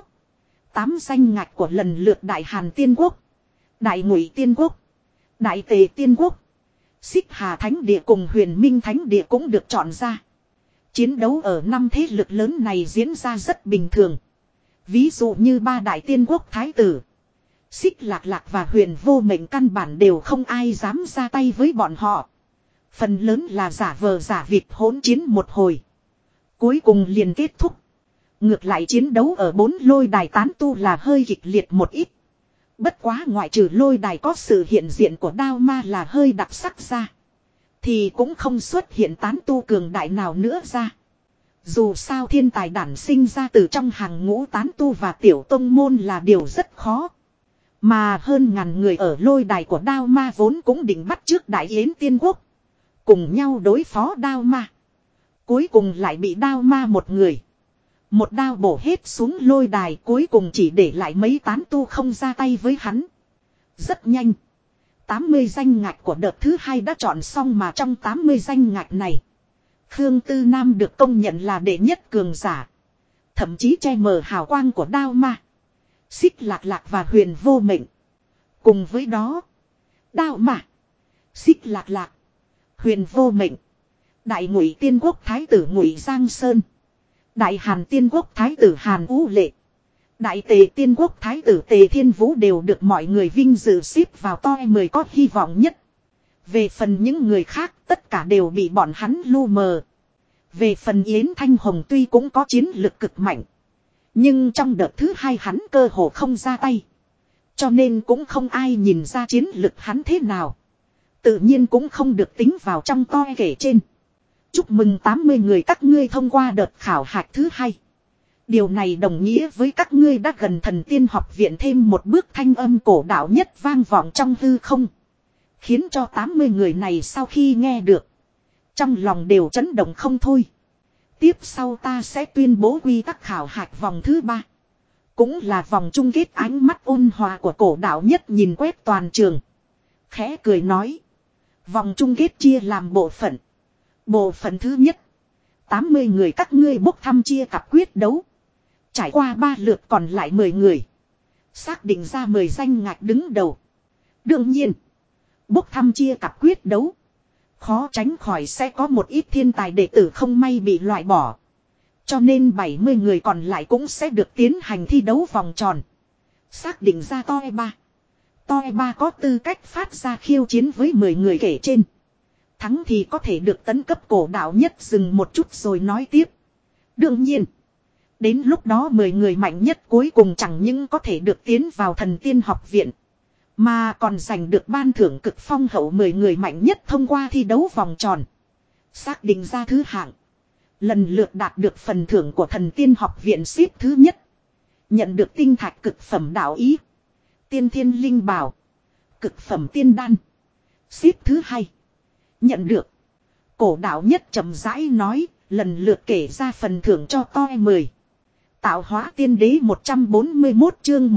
8 danh ngạch của lần lượt Đại Hàn Tiên Quốc, Đại Ngụy Tiên Quốc, Đại Tề Tiên Quốc, Xích Hà Thánh Địa cùng Huyền Minh Thánh Địa cũng được chọn ra. Chiến đấu ở 5 thế lực lớn này diễn ra rất bình thường. Ví dụ như 3 đại tiên quốc thái tử, Xích Lạc Lạc và Huyền Vô Mệnh căn bản đều không ai dám ra tay với bọn họ. Phần lớn là giả vờ giả vịt hỗn chiến một hồi, cuối cùng liền kết thúc. Ngược lại chiến đấu ở 4 lôi đài tán tu là hơi kịch liệt một ít. Bất quá ngoại trừ lôi đài có sự hiện diện của đao ma là hơi đặc sắc ra, thì cũng không xuất hiện tán tu cường đại nào nữa ra. Dù sao thiên tài đản sinh ra từ trong hàng ngũ tán tu và tiểu tông môn là điều rất khó. Mà hơn ngàn người ở lôi đài của đao ma vốn cũng định bắt trước Đại Yến Tiên Quốc, cùng nhau đối phó đao ma. Cuối cùng lại bị đao ma một người, một đao bổ hết xuống lôi đài, cuối cùng chỉ để lại mấy tán tu không ra tay với hắn. Rất nhanh, 80 danh ngạch của đợt thứ 2 đã chọn xong, mà trong 80 danh ngạch này, Khương Tư Nam được công nhận là đệ nhất cường giả. Thậm chí che mờ hào quang của đao ma. Xích Lạc Lạc và Huyền Vô Mệnh. Cùng với đó, đao ma, Xích Lạc Lạc, Huyền Vô Mệnh, Đại Ngụy Tiên Quốc Thái tử Ngụy Giang Sơn, Đại Hàn Tiên Quốc Thái tử Hàn Ú Lệ, Đại Tề Tiên Quốc Thái tử Tề Thiên Vũ đều được mọi người vinh dự xếp vào top 10 có hy vọng nhất. Về phần những người khác, tất cả đều bị bọn hắn lu mờ. Về phần Yến Thanh Hồng tuy cũng có chiến lực cực mạnh, nhưng trong đợt thứ hai hắn cơ hồ không ra tay. Cho nên cũng không ai nhìn ra chiến lực hắn thế nào. Tự nhiên cũng không được tính vào trong toi kể trên. Chúc mừng 80 người các ngươi thông qua đợt khảo hạch thứ hai. Điều này đồng nghĩa với các ngươi đã gần Thần Tiên học viện thêm một bước, thanh âm cổ đạo nhất vang vọng trong hư không. Khiến cho 80 người này sau khi nghe được, trong lòng đều chấn động không thôi. Tiếp sau ta sẽ tuyên bố quy tắc khảo hạch vòng thứ 3. Cũng là vòng chung kết. Ánh mắt ôn hòa của cổ đạo nhất nhìn quét toàn trường. Khẽ cười nói. Vòng chung kết chia làm bộ phận. Bộ phận thứ nhất, 80 người các ngươi bốc thăm chia cặp quyết đấu. Trải qua 3 lượt còn lại 10 người. Xác định ra 10 danh ngạch đứng đầu. Đương nhiên, bốc thăm chia cặp quyết đấu, khó tránh khỏi sẽ có một ít thiên tài đệ tử không may bị loại bỏ. Cho nên 70 người còn lại cũng sẽ được tiến hành thi đấu vòng tròn. Xác định ra toi 3. Toi 3 có tư cách phát ra khiêu chiến với 10 người kể trên. Thắng thì có thể được tấn cấp. Cổ đạo nhất dừng một chút rồi nói tiếp. Đương nhiên, đến lúc đó 10 người mạnh nhất cuối cùng chẳng những có thể được tiến vào Thần Tiên học viện, mà còn giành được ban thưởng cực phong hậu. 10 người mạnh nhất thông qua thi đấu vòng tròn, xác định ra thứ hạng, lần lượt đạt được phần thưởng của Thần Tiên học viện. Xếp thứ nhất, nhận được tinh thạch cực phẩm đạo ý, tiên thiên linh bảo, cực phẩm tiên đan. Xếp thứ hai, nhận được. Cổ đạo nhất chậm rãi nói, lần lượt kể ra phần thưởng cho toi 10. Tạo hóa tiên đế 141 chương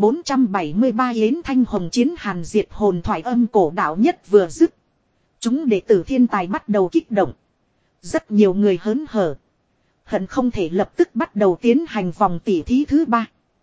1473 Yến Thanh Hồng chiến Hàn diệt hồn thoại âm. Cổ đạo nhất vừa dứt, chúng đệ tử thiên tài bắt đầu kích động. Rất nhiều người hớn hở, hận không thể lập tức bắt đầu tiến hành vòng tỉ thí thứ 3.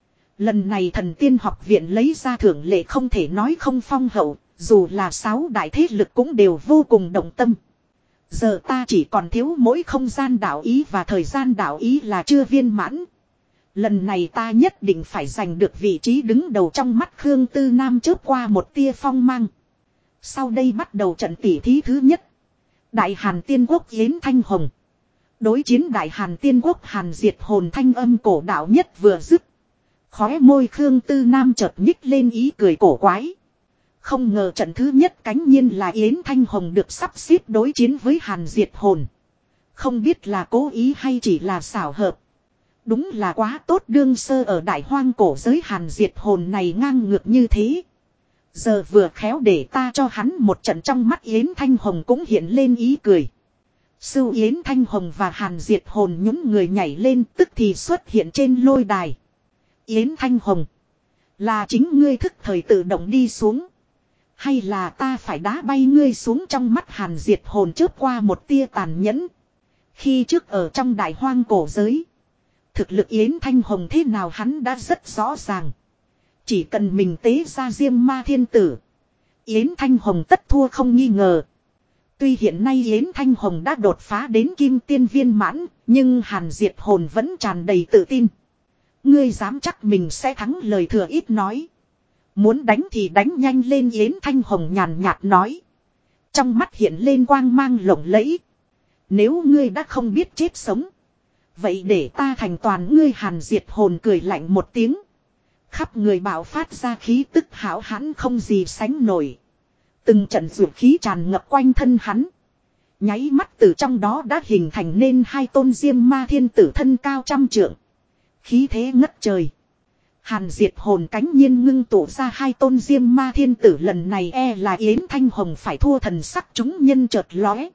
Lần này Thần Tiên học viện lấy ra thưởng lệ không thể nói không phong hậu, dù là 6 đại thế lực cũng đều vô cùng động tâm. Giờ ta chỉ còn thiếu mỗi không gian đạo ý và thời gian đạo ý là chưa viên mãn. Lần này ta nhất định phải giành được vị trí đứng đầu. Trong mắt Khương Tư Nam chớp qua một tia phong mang. Sau đây bắt đầu trận tỉ thí thứ nhất. Đại Hàn Tiên Quốc Yến Thanh Hồng đối chiến Đại Hàn Tiên Quốc Hàn diệt hồn. Thanh âm cổ đạo nhất vừa dứt, khóe môi Khương Tư Nam chợt nhích lên ý cười cổ quái. Không ngờ trận thứ nhất cánh nhiên là Yến Thanh Hồng được sắp xếp đối chiến với Hàn diệt hồn. Không biết là cố ý hay chỉ là xảo hợp. Đúng là quá tốt. Đương sơ ở Đại Hoang cổ giới Hàn diệt hồn này ngang ngược như thế, giờ vừa khéo để ta cho hắn một trận. Trong mắt Yến Thanh Hồng cũng hiện lên ý cười. Sưu Yến Thanh Hồng và Hàn diệt hồn nhún người nhảy lên, tức thì xuất hiện trên lôi đài. Yến Thanh Hồng, là chính ngươi thức thời tự động đi xuống, hay là ta phải đá bay ngươi xuống? Trong mắt Hàn diệt hồn chớp qua một tia tàn nhẫn. Khi trước ở trong Đại Hoang cổ giới, thực lực Yến Thanh Hồng thế nào hắn đã rất rõ ràng. Chỉ cần mình tế ra Diêm Ma Thiên Tử, Yến Thanh Hồng tất thua không nghi ngờ. Tuy hiện nay Yến Thanh Hồng đã đột phá đến Kim Tiên viên mãn, nhưng Hàn diệt hồn vẫn tràn đầy tự tin. Ngươi dám chắc mình sẽ thắng? Lời thừa ít nói, muốn đánh thì đánh nhanh lên. Yến Thanh Hồng nhàn nhạt nói, trong mắt hiện lên quang mang lộng lẫy. Nếu ngươi đã không biết chết sống, vậy để ta thành toàn ngươi. Hàn diệt hồn cười lạnh một tiếng, khắp người bạo phát ra khí tức hão hãn không gì sánh nổi. Từng trận dược khí tràn ngập quanh thân hắn, nháy mắt từ trong đó đã hình thành nên 2 tôn Diêm Ma Thiên Tử thân cao 100 trượng, khí thế ngất trời. Hàn diệt hồn cánh nhiên ngưng tụ ra 2 tôn Diêm Ma Thiên Tử. Lần này e là Yến Thanh Hồng phải thua. Thần sắc chúng nhân chợt lóe,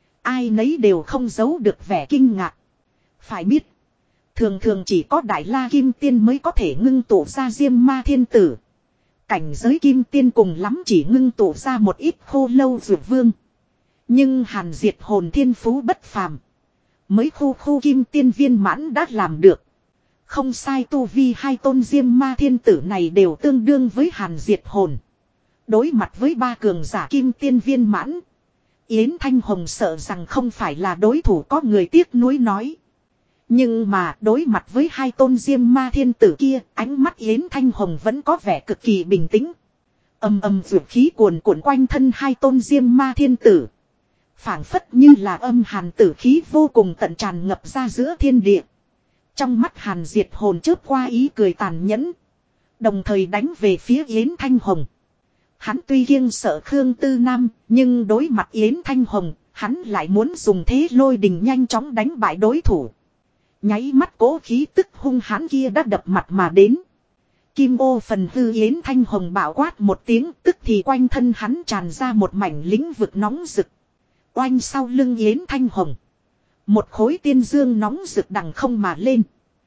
ai nấy đều không giấu được vẻ kinh ngạc. Phải biết, thường thường chỉ có Đại La Kim Tiên mới có thể ngưng tụ ra Diêm Ma Thiên Tử. Cảnh giới Kim Tiên cùng lắm chỉ ngưng tụ ra một ít Khô Lâu Dược Vương. Nhưng Hàn Diệt hồn thiên phú bất phàm. Mới khu kim tiên viên mãn đã làm được. Không sai, tu vi hai tôn diêm ma thiên tử này đều tương đương với Hàn Diệt hồn. Đối mặt với ba cường giả kim tiên viên mãn, Yến Thanh Hồng sợ rằng không phải là đối thủ, có người tiếc nuối nói. Nhưng mà đối mặt với hai tôn diêm ma thiên tử kia, ánh mắt Yến Thanh Hồng vẫn có vẻ cực kỳ bình tĩnh. Ầm ầm dược khí cuồn cuộn quanh thân hai tôn diêm ma thiên tử. Phảng phất như là âm hàn tử khí vô cùng tận tràn ngập ra giữa thiên địa. Trong mắt Hàn Diệt hồn chớp qua ý cười tàn nhẫn. Đồng thời đánh về phía Yến Thanh Hồng. Hắn tuy kiêng sợ Khương Tư Nam, nhưng đối mặt Yến Thanh Hồng, hắn lại muốn dùng thế lôi đình nhanh chóng đánh bại đối thủ. Nháy mắt cố khí tức hung hãn kia đã đập mặt mà đến. Kim ô phần hư Yến Thanh Hồng bạo quát một tiếng, tức thì quanh thân hắn tràn ra một mảnh lĩnh vực nóng rực. Oanh sau lưng Yến Thanh Hồng, một khối tiên dương nóng rực đằng không mà lên.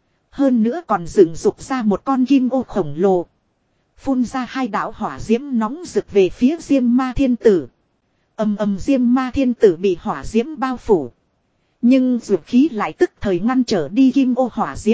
Hơn nữa còn dựng dục ra một con kim ô khổng lồ. Phun ra hai đạo hỏa diễm nóng rực về phía Diêm Ma Thiên Tử. Ầm ầm, Diêm Ma Thiên Tử bị hỏa diễm bao phủ. Nhưng dược khí lại tức thời ngăn trở đi kim ô hỏa diễm.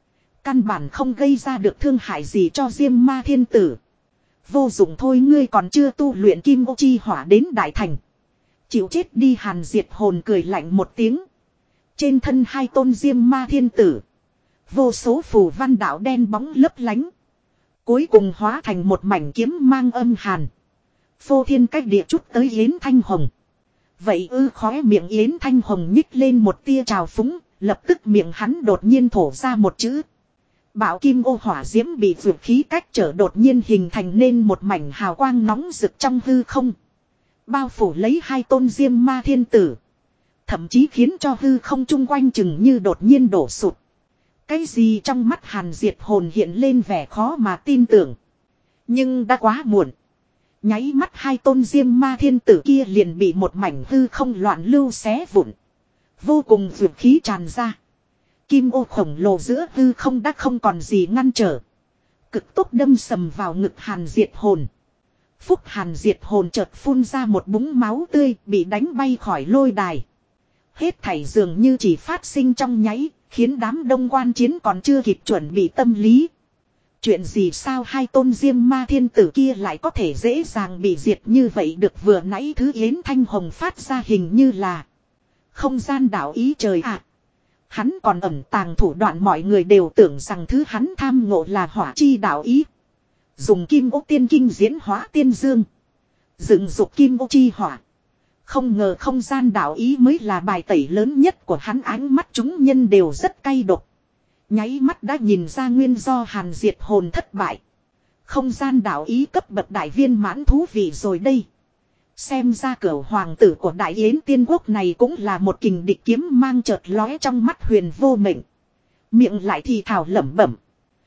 Căn bản không gây ra được thương hại gì cho Diêm Ma Thiên Tử. Vô dụng thôi, ngươi còn chưa tu luyện kim ô chi hỏa đến đại thành. Chịu chết đi. Hàn Diệt hồn cười lạnh một tiếng. Trên thân hai tôn Diêm Ma Thiên Tử, vô số phù văn đạo đen bóng lấp lánh. Cuối cùng hóa thành một mảnh kiếm mang âm hàn. Phô thiên cách địa chút tới Yến Thanh Hồng. Vậy khóe miệng Yến Thanh Hồng nhích lên một tia trào phúng. Lập tức miệng hắn đột nhiên thổ ra một chữ. Bạo kim ô hỏa diễm bị dược khí cách trở đột nhiên hình thành nên một mảnh hào quang nóng rực trong hư không. Bao phủ lấy hai tôn Diêm Ma Thiên Tử. Thậm chí khiến cho hư không chung quanh chừng như đột nhiên đổ sụt. Cái gì? Trong mắt Hàn Diệt hồn hiện lên vẻ khó mà tin tưởng. Nhưng đã quá muộn. Nháy mắt hai tôn Diêm Ma Thiên Tử kia liền bị một mảnh hư không loạn lưu xé vụn. Vô cùng dược khí tràn ra. Kim ô khổng lồ giữa hư không đã không còn gì ngăn trở. Cực tốc đâm sầm vào ngực Hàn Diệt hồn. Phúc Hàn Diệt hồn chợt phun ra một búng máu tươi, bị đánh bay khỏi lôi đài. Hết thảy dường như chỉ phát sinh trong nháy, khiến đám đông quan chiến còn chưa kịp chuẩn bị tâm lý. Chuyện gì sao hai tôn Diêm Ma Thiên Tử kia lại có thể dễ dàng bị diệt như vậy được? Vừa nãy thứ Yến Thanh Hồng phát ra hình như là không gian đạo ý trời ạ. Hắn còn ẩn tàng thủ đoạn, mọi người đều tưởng rằng thứ hắn tham ngộ là hỏa chi đạo ý. Dùng kim ô tiên kinh diễn hóa tiên dương. Dựng dục kim ô chi hỏa. Không ngờ không gian đạo ý mới là bài tẩy lớn nhất của hắn. Ánh mắt chúng nhân đều rất cay độc. Nháy mắt đã nhìn ra nguyên do Hàn Diệt hồn thất bại. Không gian đạo ý cấp bậc đại viên mãn thú vị rồi đây. Xem ra cửu hoàng tử của Đại Yến Tiên Quốc này cũng là một kình địch kiếm mang chợt lóe trong mắt Huyền Vô Mệnh. Miệng lại thì thào lẩm bẩm.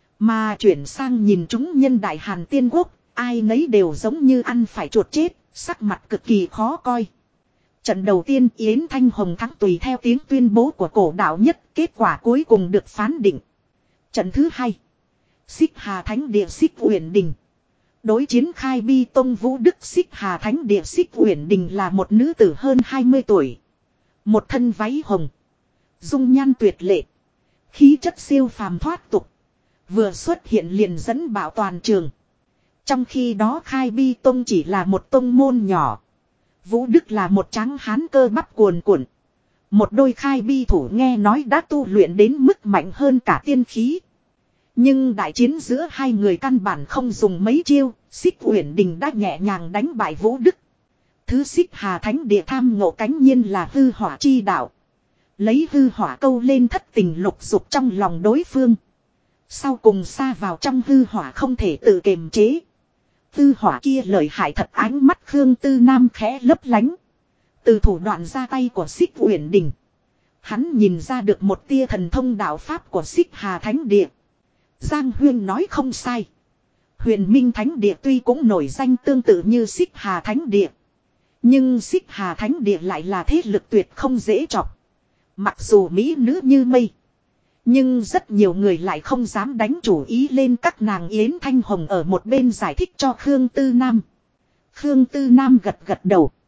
Mà chuyển sang nhìn chúng nhân Đại Hàn Tiên Quốc, ai nấy đều giống như ăn phải chuột chết, sắc mặt cực kỳ khó coi. Trận đầu tiên Yến Thanh Hồng thắng tùy theo tiếng tuyên bố của cổ đạo nhất, kết quả cuối cùng được phán định. Trận thứ hai, Xích Hà Thánh Địa Xích Uyển Đình đối chiến Khai Bi Tông Vũ Đức. Xích Hà Thánh Địa Xích Uyển Đình là một nữ tử hơn 20 tuổi. Một thân váy hồng, dung nhan tuyệt lệ, khí chất siêu phàm thoát tục. Vừa xuất hiện liền dẫn bão toàn trường. Trong khi đó Khai Bi Tông chỉ là một tông môn nhỏ. Vũ Đức là một tráng hán cơ bắp cuồn cuộn. Một đôi khai bi thủ nghe nói đã tu luyện đến mức mạnh hơn cả tiên khí. Nhưng đại chiến giữa hai người căn bản không dùng mấy chiêu, Xích Uyển Đình đã nhẹ nhàng đánh bại Vũ Đức. Thứ Xích Hà Thánh Địa tham ngộ cánh nhiên là hư hỏa chi đạo. Lấy hư hỏa câu lên thất tình lục dục trong lòng đối phương. Sau cùng sa vào trong hư hỏa không thể tự kiềm chế. Hư hỏa kia lợi hại thật. Ánh mắt Khương Tư Nam khẽ lấp lánh. Từ thủ đoạn ra tay của Xích Uyển Đình, hắn nhìn ra được một tia thần thông đạo pháp của Xích Hà Thánh Địa. Giang Huyên nói không sai. Huyền Minh Thánh Địa tuy cũng nổi danh tương tự như Xích Hà Thánh Địa, nhưng Xích Hà Thánh Địa lại là thế lực tuyệt không dễ chọc. Mặc dù mỹ nữ như mây, nhưng rất nhiều người lại không dám đánh chủ ý lên các nàng. Yến Thanh Hồng ở một bên giải thích cho Khương Tư Nam. Khương Tư Nam gật gật đầu.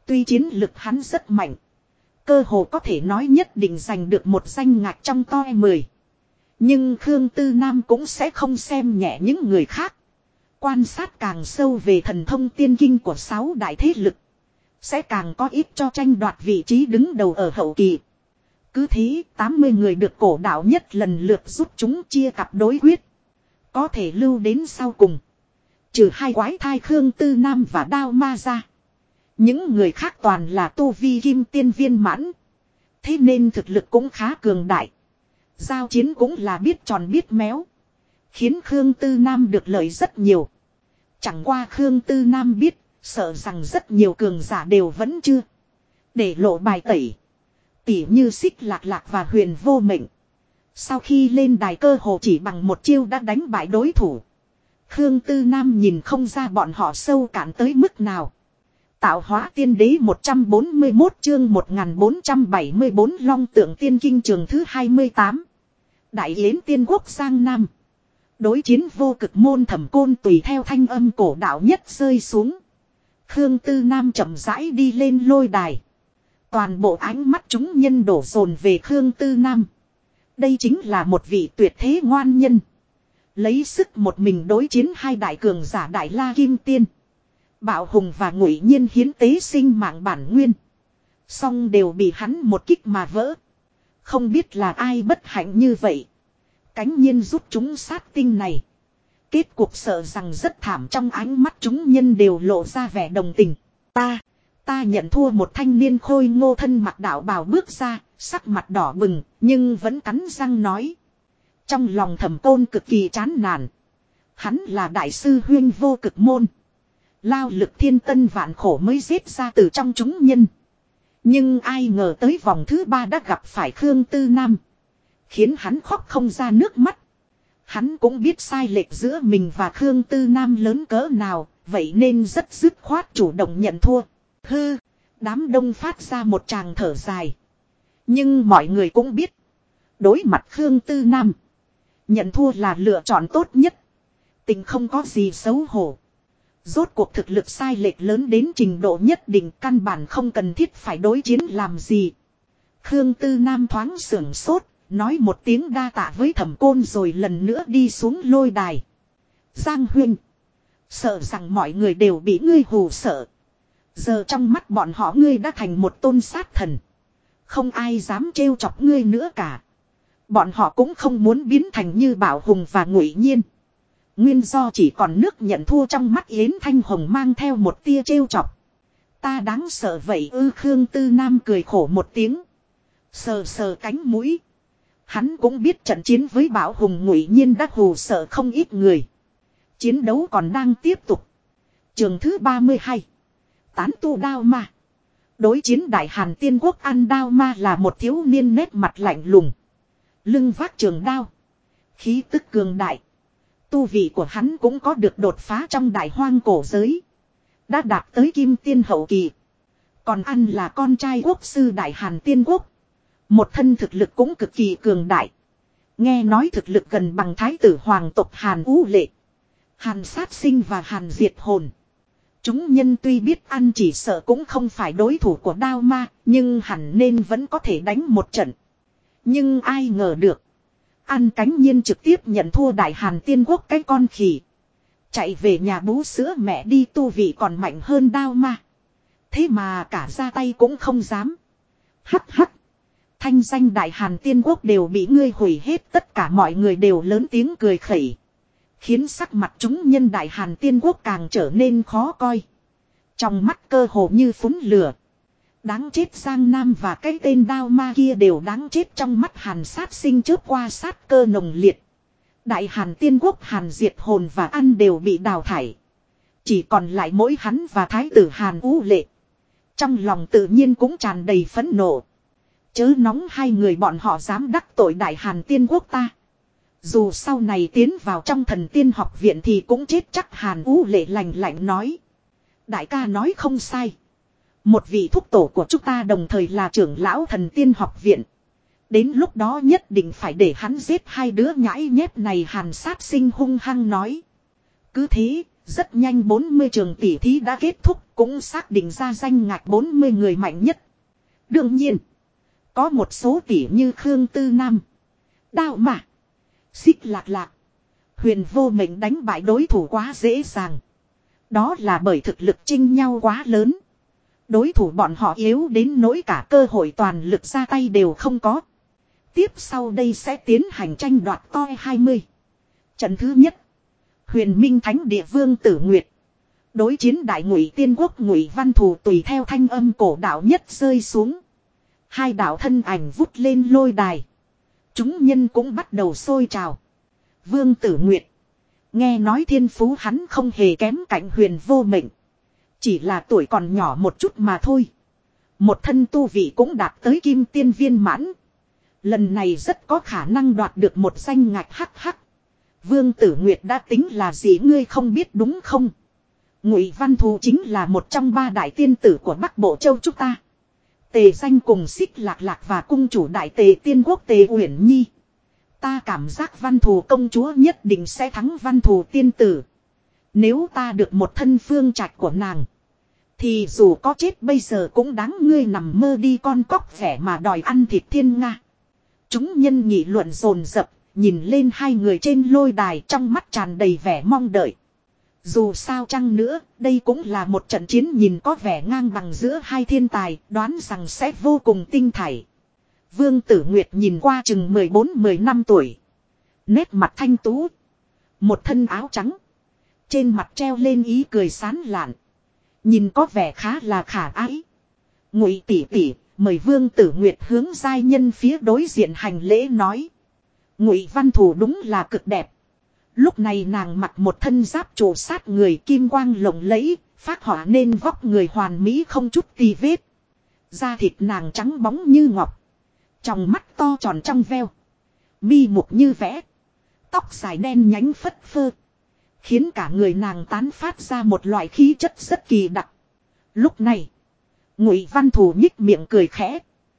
Tuy chiến lực hắn rất mạnh. Cơ hồ có thể nói nhất định giành được một danh ngạch trong top 10. Nhưng Khương Tư Nam cũng sẽ không xem nhẹ những người khác. Quan sát càng sâu về thần thông tiên kinh của 6 đại thế lực. Sẽ càng có ít cho tranh đoạt vị trí đứng đầu ở hậu kỳ. Cứ thế 80 người được cổ đạo nhất lần lượt giúp chúng chia cặp đối quyết. Có thể lưu đến sau cùng. Trừ hai quái thai Khương Tư Nam và Đao Ma ra. Những người khác toàn là tu vi kim tiên viên mãn. Thế nên thực lực cũng khá cường đại. Giao chiến cũng là biết tròn biết méo. Khiến Khương Tư Nam được lợi rất nhiều. Chẳng qua Khương Tư Nam biết, sợ rằng rất nhiều cường giả đều vẫn chưa để lộ bài tẩy. Tỉ như Xích Lạc Lạc và Huyền Vô Mệnh. Sau khi lên đài cơ hồ chỉ bằng một chiêu đã đánh bại đối thủ. Khương Tư Nam nhìn không ra bọn họ sâu cạn tới mức nào. Tạo hóa tiên đế 141 chương 1474 Long Tượng Tiên Kinh trường thứ 28. Đại Yến Tiên Quốc Giang Nam. Đối chiến vô cực môn Thẩm Côn tùy theo thanh âm cổ đạo nhất rơi xuống. Khương Tư Nam chậm rãi đi lên lôi đài. Toàn bộ ánh mắt chúng nhân đổ dồn về Khương Tư Nam. Đây chính là một vị tuyệt thế ngoan nhân. Lấy sức một mình đối chiến hai đại cường giả Đại La Kim Tiên. Bạo Hùng và Ngụy Nhiên hiến tế sinh mạng bản nguyên. Song đều bị hắn một kích mà vỡ. Không biết là ai bất hạnh như vậy. Cánh nhiên rút chúng sát tinh này. Kết cục sợ rằng rất thảm, trong ánh mắt chúng nhân đều lộ ra vẻ đồng tình. Ta nhận thua. Một thanh niên khôi ngô thân mặc đạo bào bước ra, sắc mặt đỏ bừng, nhưng vẫn cắn răng nói. Trong lòng Thẩm Côn cực kỳ chán nản. Hắn là đại sư huyên vô cực môn. Lao lực thiên tân vạn khổ mới giết ra từ trong chúng nhân. Nhưng ai ngờ tới vòng thứ 3 đã gặp phải Khương Tư Nam. Khiến hắn khóc không ra nước mắt. Hắn cũng biết sai lệch giữa mình và Khương Tư Nam lớn cỡ nào. Vậy nên rất dứt khoát chủ động nhận thua. Đám đông phát ra một tràng thở dài. Nhưng mọi người cũng biết. Đối mặt Khương Tư Nam. Nhận thua là lựa chọn tốt nhất. Tình không có gì xấu hổ. Rốt cuộc thực lực sai lệch lớn đến trình độ nhất định, căn bản không cần thiết phải đối chiến làm gì. Khương Tư Nam thoáng sưởng sốt, nói một tiếng đa tạ với Thẩm Côn rồi lần nữa đi xuống lôi đài. Giang huynh, sợ rằng mọi người đều bị ngươi hù sợ. Giờ trong mắt bọn họ ngươi đã thành một tôn sát thần. Không ai dám trêu chọc ngươi nữa cả. Bọn họ cũng không muốn biến thành như Bảo Hùng và Ngụy Nhiên. Nguyên do chỉ còn nước nhận thua trong mắt Yến Thanh Hồng mang theo một tia trêu chọc. Ta đáng sợ vậy ư? Khương Tư Nam cười khổ một tiếng. Sờ sờ cánh mũi. Hắn cũng biết trận chiến với Bảo Hùng Ngụy Nhiên đã hù sợ không ít người. Chiến đấu còn đang tiếp tục. Trường thứ 32. Tán tu Đao Ma. Đối chiến Đại Hàn Tiên Quốc. Ăn Đao Ma là một thiếu niên nét mặt lạnh lùng. Lưng vác trường đao. Khí tức cường đại. Tu vị của hắn cũng có được đột phá trong đại hoang cổ giới. Đã đạt tới kim tiên hậu kỳ. Còn Ăn là con trai quốc sư Đại Hàn Tiên Quốc. Một thân thực lực cũng cực kỳ cường đại. Nghe nói thực lực gần bằng thái tử hoàng tộc Hàn Ú Lệ, Hàn Sát Sinh và Hàn Diệt Hồn. Chúng nhân tuy biết Ăn chỉ sợ cũng không phải đối thủ của Đao Ma, nhưng hẳn nên vẫn có thể đánh một trận. Nhưng ai ngờ được. Ăn cánh nhiên trực tiếp nhận thua Đại Hàn Tiên Quốc cái con khỉ. Chạy về nhà bú sữa mẹ đi, tu vị còn mạnh hơn Đao Ma. Thế mà cả ra tay cũng không dám. Hắc hắc. Thanh danh Đại Hàn Tiên Quốc đều bị ngươi hủy hết. Tất cả mọi người đều lớn tiếng cười khẩy. Khiến sắc mặt chúng nhân Đại Hàn Tiên Quốc càng trở nên khó coi. Trong mắt cơ hồ như phúng lửa. Đáng chết. Giang Nam và cái tên Đao Ma kia đều đáng chết trong mắt Hàn Sát Sinh chớp qua sát cơ nồng liệt. Đại Hàn Tiên Quốc Hàn Diệt Hồn và Ăn đều bị đào thải. Chỉ còn lại mỗi hắn và thái tử Hàn Ú Lệ. Trong lòng tự nhiên cũng tràn đầy phẫn nộ. Chớ nóng hai người bọn họ dám đắc tội Đại Hàn Tiên Quốc ta. Dù sau này tiến vào trong Thần Tiên học viện thì cũng chết chắc. Hàn Ú Lệ lạnh lạnh nói. Đại ca nói không sai. Một vị thúc tổ của chúng ta đồng thời là trưởng lão Thần Tiên học viện. Đến lúc đó nhất định phải để hắn giết hai đứa nhãi nhép này. Hàn Sát Sinh hung hăng nói. Cứ thế, Rất nhanh 40 trường tỷ thí đã kết thúc, cũng xác định ra danh ngạch 40 người mạnh nhất. Đương nhiên, có một số tỷ như Khương Tư Nam, Đao Mạc, Xích Lạc Lạc, Huyền Vô Mệnh đánh bại đối thủ quá dễ dàng. Đó là bởi thực lực chênh nhau quá lớn. Đối thủ bọn họ yếu đến nỗi cả cơ hội toàn lực ra tay đều không có. Tiếp sau đây sẽ tiến hành tranh đoạt toi 20. Trận thứ nhất, Huyền Minh Thánh Địa Vương Tử Nguyệt đối chiến Đại Ngụy Tiên Quốc Ngụy Văn Thù. Tùy theo thanh âm cổ đạo nhất rơi xuống, hai đạo thân ảnh vút lên lôi đài. Chúng nhân cũng bắt đầu sôi trào. Vương Tử Nguyệt, nghe nói thiên phú hắn không hề kém cạnh Huyền Vô Mệnh, chỉ là tuổi còn nhỏ một chút mà thôi. Một thân tu vị cũng đạt tới kim tiên viên mãn. Lần này rất có khả năng đoạt được một danh ngạch hắc hắc. Vương Tử Nguyệt đã tính là gì ngươi không biết đúng không? Ngụy Văn Thù chính là một trong ba đại tiên tử của Bắc Bộ Châu chúng ta. Tề danh cùng Xích Lạc Lạc và cung chủ đại tề tiên quốc Tề Uyển Nhi. Ta cảm giác Văn Thù công chúa nhất định sẽ thắng Văn Thù tiên tử. Nếu ta được một thân phương trạch của nàng, thì dù có chết bây giờ cũng đáng ngươi nằm mơ đi con cóc vẻ mà đòi ăn thịt thiên nga. Chúng nhân nghị luận dồn dập, nhìn lên hai người trên lôi đài trong mắt tràn đầy vẻ mong đợi. Dù sao chăng nữa, đây cũng là một trận chiến nhìn có vẻ ngang bằng giữa hai thiên tài, đoán rằng sẽ vô cùng tinh彩. Vương Tử Nguyệt nhìn qua chừng 14-15 tuổi. Nét mặt thanh tú. Một thân áo trắng. Trên mặt treo lên ý cười sán lạn. Nhìn có vẻ khá là khả ái. Ngụy tỷ tỷ, mời Vương Tử Nguyệt hướng giai nhân phía đối diện hành lễ nói. Ngụy Văn Thù đúng là cực đẹp. Lúc này nàng mặc một thân giáp trụ sát người kim quang lộng lẫy, phác họa nên vóc người hoàn mỹ không chút tì vết. Da thịt nàng trắng bóng như ngọc, tròng mắt to tròn trong veo, mi mục như vẽ, tóc dài đen nhánh phất phơ, khiến cả người nàng tán phát ra một loại khí chất rất kỳ đặc. Lúc này, Ngụy Văn Thù nhích miệng cười khẽ,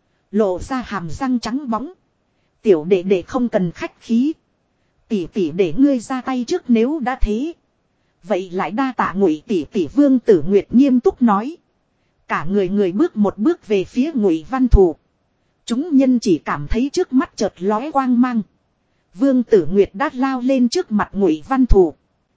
lộ ra hàm răng trắng bóng. Tiểu đệ đệ không cần khách khí. Tỷ tỷ để ngươi ra tay trước nếu đã thế. Vậy lại đa tạ Ngụy tỷ tỷ. Vương Tử Nguyệt nghiêm túc nói. Cả người bước một bước về phía Ngụy Văn Thù. Chúng nhân chỉ cảm thấy trước mắt chợt lóe quang mang. Vương Tử Nguyệt đã lao lên trước mặt Ngụy Văn Thù.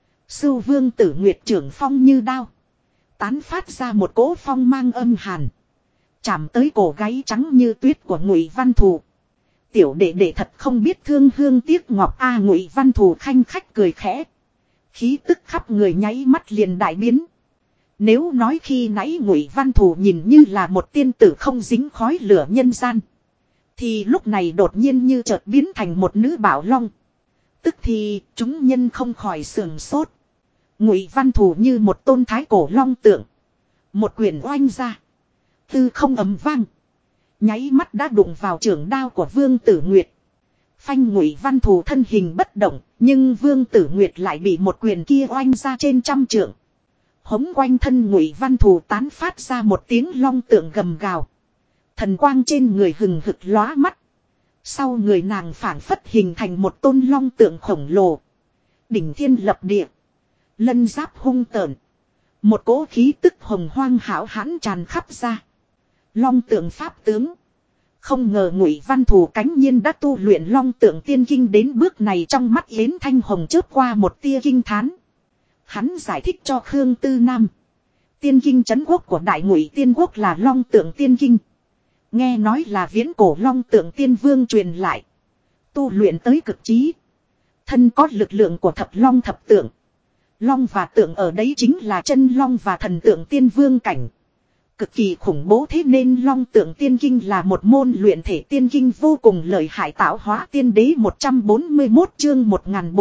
Sưu Vương Tử Nguyệt trưởng phong như đao, tán phát ra một cỗ phong mang âm hàn, chạm tới cổ gáy trắng như tuyết của Ngụy Văn Thù. Tiểu đệ đệ thật không biết thương hương tiếc ngọc a. Ngụy Văn Thù khanh khách cười khẽ, khí tức khắp người nháy mắt liền đại biến. Nếu nói khi nãy Ngụy Văn Thù nhìn như là một tiên tử không dính khói lửa nhân gian, thì lúc này đột nhiên như chợt biến thành một nữ bảo long. Tức thì chúng nhân không khỏi sườn sốt. Ngụy Văn Thù như một tôn thái cổ long tượng, một quyền oanh ra, tư không ầm vang, nháy mắt đã đụng vào chưởng đao của Vương Tử Nguyệt. Phanh. Ngụy Văn Thù thân hình bất động, nhưng Vương Tử Nguyệt lại bị một quyền kia oanh ra trên trăm trượng. Hống quanh thân Ngụy Văn Thù tán phát ra một tiếng long tượng gầm gào. Thần quang trên người hừng hực lóa mắt. Sau người nàng phảng phất hình thành một tôn long tượng khổng lồ, đỉnh thiên lập địa, lân giáp hung tợn, một cỗ khí tức hồng hoang hão hãn tràn khắp ra. Long tượng pháp tướng. Không ngờ Ngụy Văn Thù cánh nhiên đã tu luyện long tượng tiên kinh đến bước này. Trong mắt Yến Thanh Hồng chớp qua một tia kinh thán. Hắn giải thích cho Khương Tư Nam. Tiên kinh trấn quốc của Đại Ngụy Tiên Quốc là long tượng tiên kinh. Nghe nói là viễn cổ long tượng tiên vương truyền lại. Tu luyện tới cực trí. Thân có lực lượng của thập long thập tượng. Long và tượng ở đấy chính là chân long và thần tượng tiên vương cảnh. Cực kỳ khủng bố, thế nên long tượng tiên kinh là một môn luyện thể tiên kinh vô cùng lợi hại. Tạo hóa tiên đế 141 chương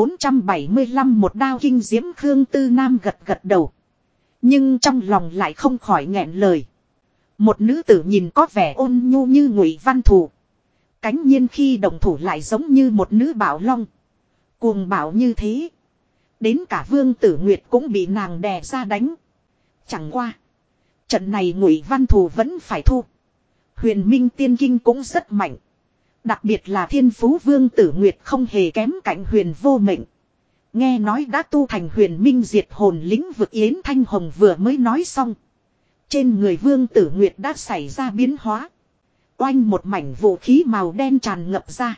1475 một đao kinh diễm. Khương Tư Nam gật gật đầu, nhưng trong lòng lại không khỏi nghẹn lời. Một nữ tử nhìn có vẻ ôn nhu như Ngụy Văn Thù, cánh nhiên khi động thủ lại giống như một nữ bảo long, cuồng bạo như thế. Đến cả Vương Tử Nguyệt cũng bị nàng đè ra đánh. Chẳng qua, trận này Ngụy Văn Thù vẫn phải thu. Huyền Minh tiên kinh cũng rất mạnh. Đặc biệt là thiên phú Vương Tử Nguyệt không hề kém cạnh Huyền Vô Mệnh. Nghe nói đã tu thành huyền minh diệt hồn lĩnh vực Yến Thanh Hồng vừa mới nói xong. Trên người Vương Tử Nguyệt đã xảy ra biến hóa. Oanh một mảnh vũ khí màu đen tràn ngập ra.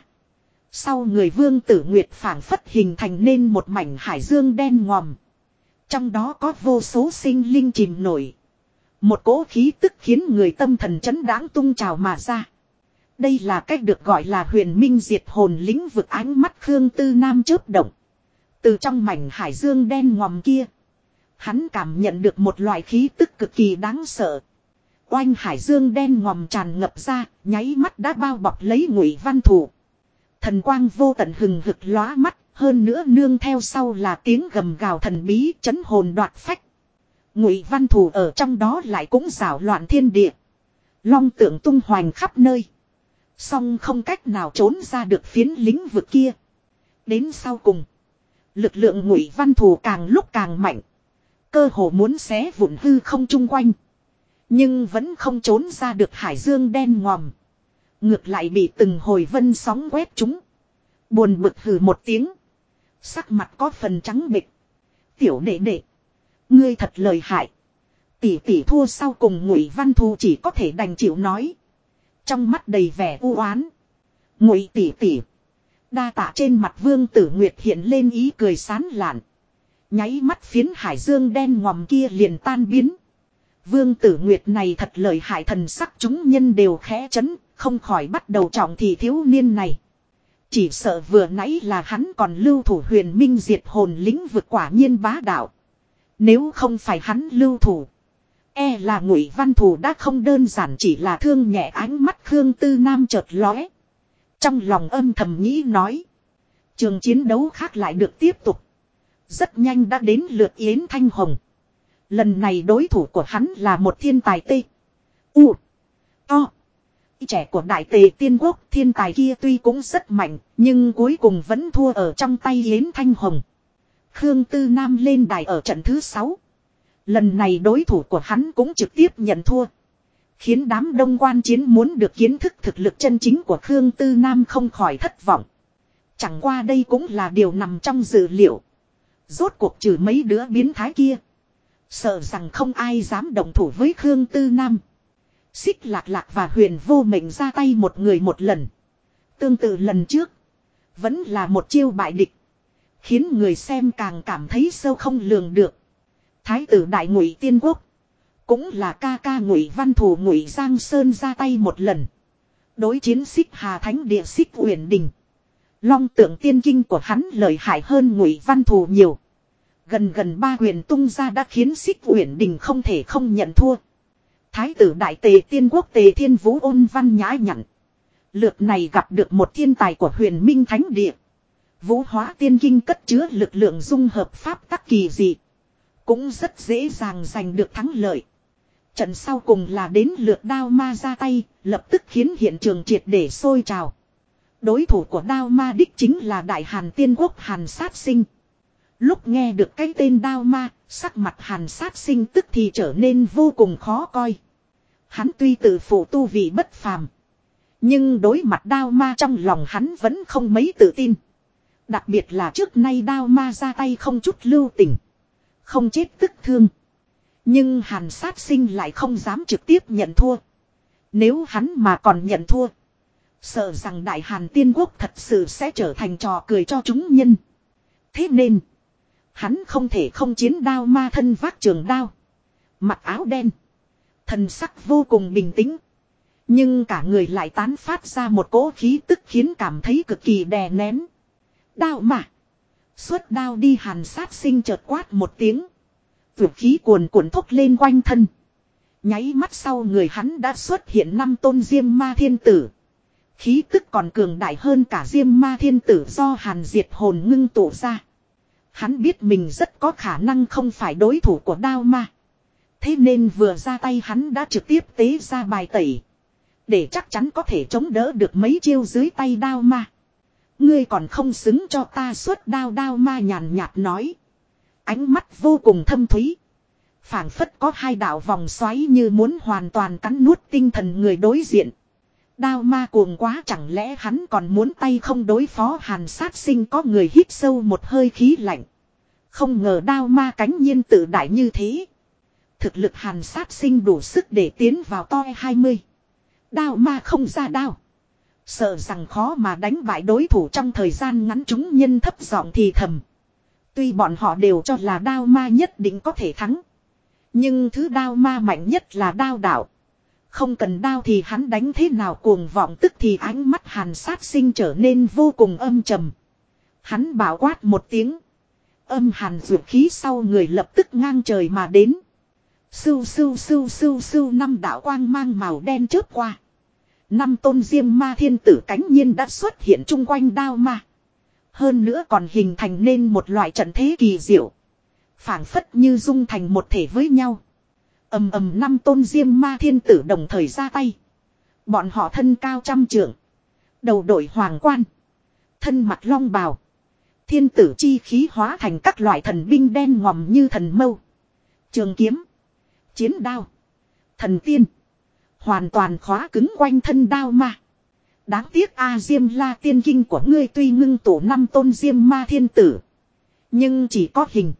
Sau người Vương Tử Nguyệt phảng phất hình thành nên một mảnh hải dương đen ngòm. Trong đó có vô số sinh linh chìm nổi. Một cỗ khí tức khiến người tâm thần chấn đáng tung trào mà ra. Đây là cách được gọi là huyền minh diệt hồn lĩnh vực ánh mắt Khương Tư Nam chớp động. Từ trong mảnh hải dương đen ngòm kia. Hắn cảm nhận được một loại khí tức cực kỳ đáng sợ. Oanh hải dương đen ngòm tràn ngập ra, nháy mắt đã bao bọc lấy Ngụy Văn Thù. Thần quang vô tận hừng hực lóa mắt, hơn nữa nương theo sau là tiếng gầm gào thần bí chấn hồn đoạt phách. Ngụy Văn Thù ở trong đó lại cũng rảo loạn thiên địa. Long tượng tung hoành khắp nơi. Song không cách nào trốn ra được phiến lĩnh vực kia. Đến sau cùng, lực lượng Ngụy Văn Thù càng lúc càng mạnh. Cơ hồ muốn xé vụn hư không chung quanh. Nhưng vẫn không trốn ra được hải dương đen ngòm. Ngược lại bị từng hồi vân sóng quét chúng. Buồn bực hừ một tiếng. Sắc mặt có phần trắng bệch. Tiểu đệ đệ, ngươi thật lợi hại. Tỷ tỷ thua sau cùng Ngụy Văn Thù chỉ có thể đành chịu nói. Trong mắt đầy vẻ u oán. Ngụy tỷ tỷ. Đa tạ trên mặt Vương Tử Nguyệt hiện lên ý cười sán lạn. Nháy mắt phiến hải dương đen ngòm kia liền tan biến. Vương Tử Nguyệt này thật lợi hại, thần sắc chúng nhân đều khẽ chấn, không khỏi bắt đầu trọng thì thiếu niên này. Chỉ sợ vừa nãy là hắn còn lưu thủ huyền minh diệt hồn lĩnh vực quả nhiên bá đạo. Nếu không phải hắn lưu thủ, e là Ngụy Văn Thù đã không đơn giản chỉ là thương nhẹ. Ánh mắt Khương Tư Nam chợt lóe. Trong lòng âm thầm nghĩ nói. Trường chiến đấu khác lại được tiếp tục. Rất nhanh đã đến lượt Yến Thanh Hồng. Lần này đối thủ của hắn là một thiên tài tê. U. To. Trẻ của Đại Tề Tiên Quốc. Thiên tài kia tuy cũng rất mạnh, nhưng cuối cùng vẫn thua ở trong tay Yến Thanh Hồng. Khương Tư Nam lên đài ở trận thứ 6. Lần này đối thủ của hắn cũng trực tiếp nhận thua. Khiến đám đông quan chiến muốn được kiến thức thực lực chân chính của Khương Tư Nam không khỏi thất vọng. Chẳng qua đây cũng là điều nằm trong dự liệu. Rốt cuộc trừ mấy đứa biến thái kia, sợ rằng không ai dám động thủ với Khương Tư Nam. Xích Lạc Lạc và Huyền Vô Mệnh ra tay một người một lần. Tương tự lần trước, vẫn là một chiêu bại địch. Khiến người xem càng cảm thấy sâu không lường được. Thái tử Đại Ngụy Tiên Quốc, cũng là ca ca Ngụy Văn Thù Ngụy Giang Sơn ra tay một lần. Đối chiến Xích Hà Thánh Địa Xích Uyển Đình. Long tượng tiên kinh của hắn lợi hại hơn Ngụy Văn Thù nhiều. Gần 3 quyền tung ra đã khiến Xích Uyển Đình không thể không nhận thua. Thái tử Đại Tề Tiên Quốc Tề Thiên Vũ ôn văn nhã nhặn. Lượt này gặp được một thiên tài của Huyền Minh Thánh Địa. Vũ Hóa Tiên Kinh cất chứa lực lượng dung hợp pháp tắc kỳ dị. Cũng rất dễ dàng giành được thắng lợi. Trận sau cùng là đến lượt Đao Ma ra tay, lập tức khiến hiện trường triệt để sôi trào. Đối thủ của Đao Ma đích chính là Đại Hàn Tiên Quốc Hàn Sát Sinh. Lúc nghe được cái tên Đao Ma, sắc mặt Hàn Sát Sinh tức thì trở nên vô cùng khó coi. Hắn tuy tự phụ tu vị bất phàm, nhưng đối mặt Đao Ma trong lòng hắn vẫn không mấy tự tin. Đặc biệt là trước nay Đao Ma ra tay không chút lưu tình, không chết tức thương. Nhưng Hàn Sát Sinh lại không dám trực tiếp nhận thua. Nếu hắn mà còn nhận thua, sợ rằng Đại Hàn Tiên Quốc thật sự sẽ trở thành trò cười cho chúng nhân. Thế nên, hắn không thể không chiến. Đao Ma thân vác trường đao, mặc áo đen, thần sắc vô cùng bình tĩnh. Nhưng cả người lại tán phát ra một cỗ khí tức khiến cảm thấy cực kỳ đè nén. Đao Ma, xuất đao đi. Hàn Sát Sinh chợt quát một tiếng. Vượt khí cuồn cuộn thúc lên quanh thân. Nháy mắt sau người hắn đã xuất hiện 5 tôn Diêm Ma Thiên Tử. Khí tức còn cường đại hơn cả Diêm Ma Thiên Tử do Hàn Diệt Hồn ngưng tụ ra. Hắn biết mình rất có khả năng không phải đối thủ của Đao Ma. Thế nên vừa ra tay hắn đã trực tiếp tế ra bài tẩy. Để chắc chắn có thể chống đỡ được mấy chiêu dưới tay Đao Ma. Ngươi còn không xứng cho ta xuất đao. Đao Ma nhàn nhạt nói. Ánh mắt vô cùng thâm thúy. Phảng phất có 2 đạo vòng xoáy như muốn hoàn toàn cắn nuốt tinh thần người đối diện. Đao ma cuồng quá, chẳng lẽ hắn còn muốn tay không đối phó Hàn Sát Sinh? Có người hít sâu một hơi khí lạnh. Không ngờ đao ma cánh nhiên tự đại như thế. Thực lực Hàn Sát Sinh đủ sức để tiến vào toi 20. Đao ma không ra đao, sợ rằng khó mà đánh bại đối thủ trong thời gian ngắn. Chúng nhân thấp giọng thì thầm. Tuy bọn họ đều cho là đao ma nhất định có thể thắng, nhưng thứ đao ma mạnh nhất là đao đạo. Không cần đao thì hắn đánh thế nào cuồng vọng. Tức thì ánh mắt Hàn Sát Sinh trở nên vô cùng âm trầm. Hắn bảo quát một tiếng. Âm hàn dược khí sau người lập tức ngang trời mà đến. Sưu sưu sưu sưu sưu, năm đạo quang mang màu đen chớp qua. Năm tôn diêm ma thiên tử cánh nhiên đã xuất hiện chung quanh đao ma. Hơn nữa còn hình thành nên một loại trận thế kỳ diệu, phảng phất như dung thành một thể với nhau. Ầm ầm, năm tôn diêm ma thiên tử đồng thời ra tay. Bọn họ thân cao 100 trượng, đầu đội hoàng quan, thân mặc long bào. Thiên tử chi khí hóa thành các loại thần binh đen ngòm như thần mâu, trường kiếm, chiến đao, thần tiên, hoàn toàn khóa cứng quanh thân đao ma. Đáng tiếc A Diêm La tiên kinh của ngươi tuy ngưng tụ 5 tôn diêm ma thiên tử, nhưng chỉ có hình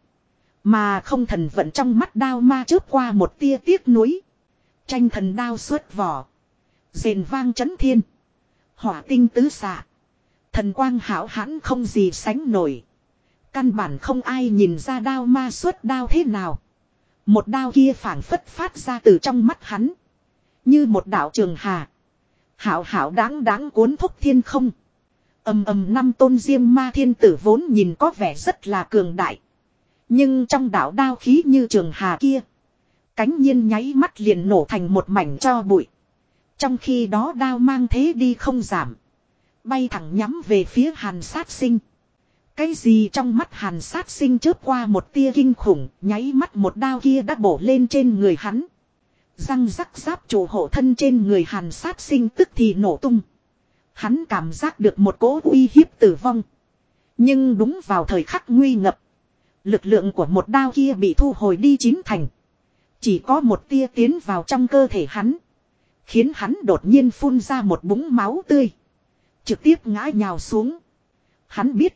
mà không thần vận. Trong mắt đao ma chớp qua một tia tiếc nuối. Tranh thần đao xuất vỏ, rền vang chấn thiên, hỏa tinh tứ xạ, thần quang hảo hãn không gì sánh nổi. Căn bản không ai nhìn ra đao ma xuất đao thế nào. Một đao kia phảng phất phát ra từ trong mắt hắn, như một đạo trường hà, hảo hảo đáng đáng cuốn thúc thiên không. Ầm ầm, 5 tôn diêm ma thiên tử vốn nhìn có vẻ rất là cường đại, nhưng trong đạo đao khí như trường hà kia, cánh nhiên nháy mắt liền nổ thành một mảnh tro bụi. Trong khi đó đao mang thế đi không giảm, bay thẳng nhắm về phía Hàn Sát Sinh. Cái gì? Trong mắt Hàn Sát Sinh chớp qua một tia kinh khủng, nháy mắt một đao kia đã bổ lên trên người hắn. Răng rắc giáp trụ hộ thân trên người Hàn Sát Sinh tức thì nổ tung. Hắn cảm giác được một cỗ uy hiếp tử vong. Nhưng đúng vào thời khắc nguy ngập, lực lượng của một đao kia bị thu hồi đi 9 thành. Chỉ có một tia tiến vào trong cơ thể hắn, khiến hắn đột nhiên phun ra một búng máu tươi, trực tiếp ngã nhào xuống. Hắn biết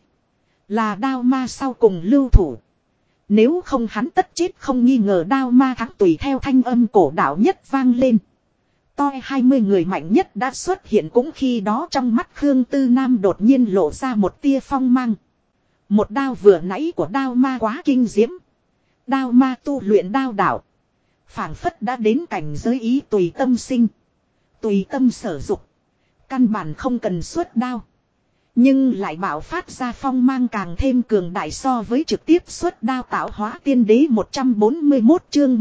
là đao ma sau cùng lưu thủ, nếu không hắn tất chết không nghi ngờ. Đao ma thắng. Tùy theo thanh âm cổ đạo nhất vang lên, toi 20 người mạnh nhất đã xuất hiện. Cũng khi đó trong mắt Khương Tư Nam đột nhiên lộ ra một tia phong mang. Một đao vừa nãy của đao ma quá kinh diễm. Đao ma tu luyện đao đạo, phảng phất đã đến cảnh giới ý tùy tâm sinh, tùy tâm sở dục, căn bản không cần xuất đao, nhưng lại bạo phát ra phong mang càng thêm cường đại so với trực tiếp xuất đao. Tạo hóa tiên đế 141 chương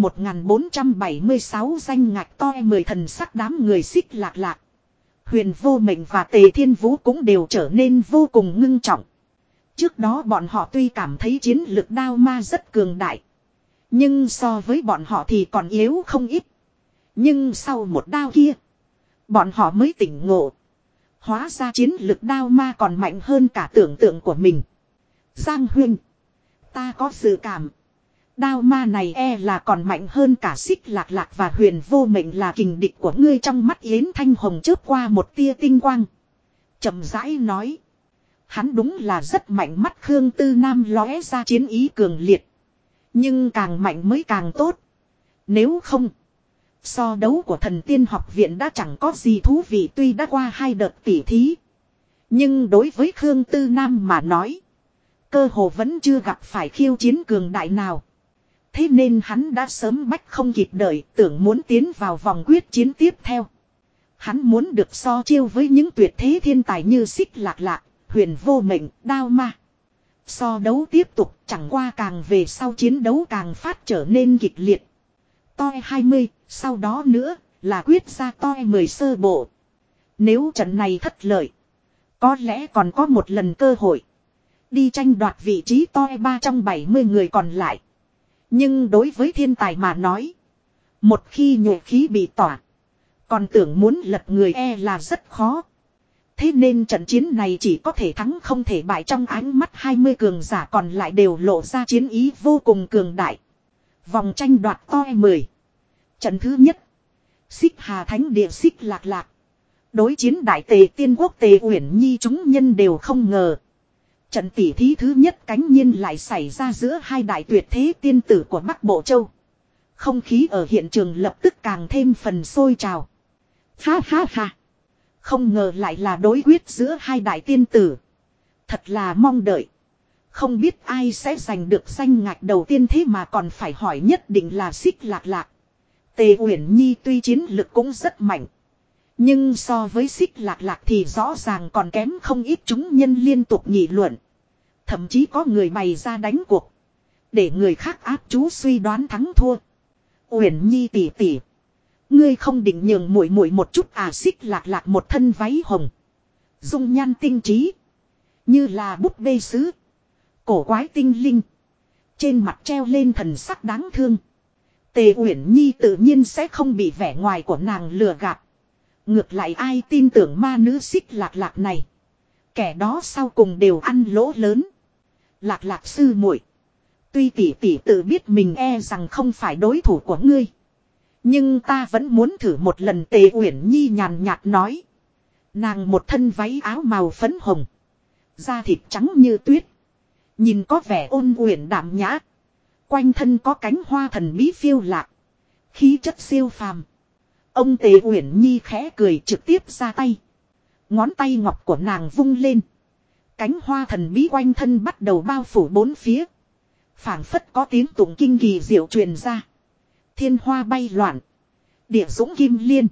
1476 danh ngạch toi 10. Thần sắc đám người Xích Lạc Lạc, Huyền Vô Mệnh và Tề Thiên Vũ cũng đều trở nên vô cùng ngưng trọng. Trước đó bọn họ tuy cảm thấy chiến lực đao ma rất cường đại, nhưng so với bọn họ thì còn yếu không ít. Nhưng sau một đao kia, bọn họ mới tỉnh ngộ. Hóa ra chiến lực đao ma còn mạnh hơn cả tưởng tượng của mình. Giang huynh, ta có dự cảm, đao ma này e là còn mạnh hơn cả Xích Lạc Lạc và Huyền Vô Mệnh là kình địch của ngươi. Trong mắt Yến Thanh Hồng chớp qua một tia tinh quang, chậm rãi nói. Hắn đúng là rất mạnh. Mắt Khương Tư Nam lóe ra chiến ý cường liệt. Nhưng càng mạnh mới càng tốt. Nếu không, so đấu của Thần Tiên học viện đã chẳng có gì thú vị. Tuy đã qua 2 đợt tỉ thí, nhưng đối với Khương Tư Nam mà nói, cơ hồ vẫn chưa gặp phải khiêu chiến cường đại nào. Thế nên hắn đã sớm bách không kịp đợi, tưởng muốn tiến vào vòng quyết chiến tiếp theo. Hắn muốn được so chiêu với những tuyệt thế thiên tài như Xích Lạc Lạc, Huyền Vô Mệnh, đao ma. So đấu tiếp tục, chẳng qua càng về sau chiến đấu càng phát trở nên kịch liệt. Toi 20, sau đó nữa là quyết ra toi 10 sơ bộ. Nếu trận này thất lợi, có lẽ còn có một lần cơ hội đi tranh đoạt vị trí toi 3 trong 70 người còn lại. Nhưng đối với thiên tài mà nói, một khi nhuệ khí bị tỏa, còn tưởng muốn lật người e là rất khó. Thế nên trận chiến này chỉ có thể thắng không thể bại. Trong ánh mắt 20 cường giả còn lại đều lộ ra chiến ý vô cùng cường đại. Vòng tranh đoạt toi 10. Trận thứ nhất, Xích Hà Thánh Địa Xích Lạc Lạc, Đối chiến đại tề tiên quốc Tề Uyển Nhi chúng nhân đều không ngờ. Trận tỉ thí thứ nhất cánh nhiên lại xảy ra giữa hai đại tuyệt thế tiên tử của Bắc Bộ Châu. Không khí ở hiện trường lập tức càng thêm phần sôi trào. Ha ha ha. Không ngờ lại là đối quyết giữa hai đại tiên tử. Thật là mong đợi. Không biết ai sẽ giành được danh ngạch đầu tiên thế mà còn phải hỏi nhất định là Xích Lạc Lạc. Tề Uyển Nhi tuy chiến lực cũng rất mạnh. Nhưng so với Xích Lạc Lạc thì rõ ràng còn kém không ít, chúng nhân liên tục nghị luận. Thậm chí có người bày ra đánh cuộc. Để người khác áp chú suy đoán thắng thua. Uyển Nhi tỷ tỷ. Ngươi không định nhường muội muội một chút à? Xích Lạc Lạc một thân váy hồng. Dung nhan tinh trí. Như là búp bê sứ. Cổ quái tinh linh. Trên mặt treo lên thần sắc đáng thương. Tề Uyển Nhi tự nhiên sẽ không bị vẻ ngoài của nàng lừa gạt. Ngược lại ai tin tưởng ma nữ Xích Lạc Lạc này. Kẻ đó sau cùng đều ăn lỗ lớn. Lạc Lạc sư muội, tuy tỷ tỷ tự biết mình e rằng không phải đối thủ của ngươi, nhưng ta vẫn muốn thử một lần. Tề Uyển Nhi nhàn nhạt nói. Nàng một thân váy áo màu phấn hồng. Da thịt trắng như tuyết. Nhìn có vẻ ôn uyển đảm nhã. Quanh thân có cánh hoa thần bí phiêu lạc. Khí chất siêu phàm. Ông Tề Uyển Nhi khẽ cười trực tiếp ra tay. Ngón tay ngọc của nàng vung lên. Cánh hoa thần bí quanh thân bắt đầu bao phủ bốn phía. Phảng phất có tiếng tụng kinh kỳ diệu truyền ra. Thiên hoa bay loạn. Địa dũng kim liên.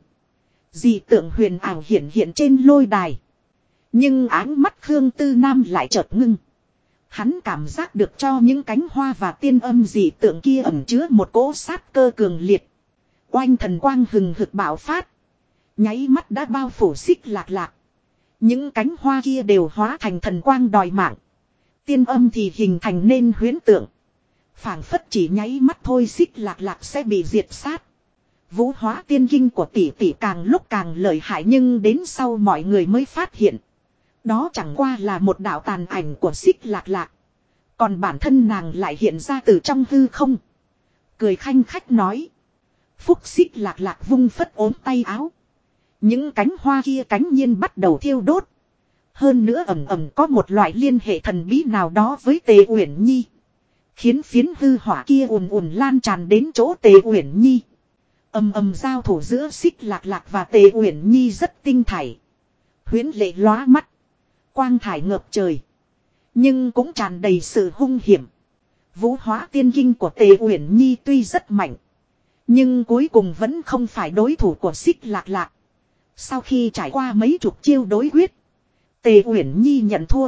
Dị tượng huyền ảo hiện hiện trên lôi đài. Nhưng áng mắt Khương Tư Nam lại chợt ngưng. Hắn cảm giác được cho những cánh hoa và tiên âm dị tượng kia ẩn chứa một cỗ sát cơ cường liệt. Oanh thần quang hừng hực bạo phát. Nháy mắt đã bao phủ Xích Lạc Lạc. Những cánh hoa kia đều hóa thành thần quang đòi mạng. Tiên âm thì hình thành nên huyễn tượng. Phảng phất chỉ nháy mắt thôi Xích Lạc Lạc sẽ bị diệt sát. Vũ hóa tiên kinh của tỷ tỷ càng lúc càng lợi hại, nhưng đến sau mọi người mới phát hiện. Đó chẳng qua là một đạo tàn ảnh của Xích Lạc Lạc. Còn bản thân nàng lại hiện ra từ trong hư không. Cười khanh khách nói. Phúc Xích Lạc Lạc vung phất ốm tay áo. Những cánh hoa kia cánh nhiên bắt đầu thiêu đốt. Hơn nữa ẩm ẩm có một loại liên hệ thần bí nào đó với Tề Uyển Nhi. Khiến phiến hư hỏa kia ùn ùn lan tràn đến chỗ Tề Uyển Nhi. Ầm ầm giao thủ giữa Xích Lạc Lạc và Tề Uyển Nhi rất tinh thảy. Huyễn lệ lóa mắt. Quang thải ngập trời. Nhưng cũng tràn đầy sự hung hiểm. Vũ hóa tiên kinh của Tề Uyển Nhi tuy rất mạnh. Nhưng cuối cùng vẫn không phải đối thủ của Xích Lạc Lạc. Sau khi trải qua mấy chục chiêu đối quyết. Tề Uyển Nhi nhận thua.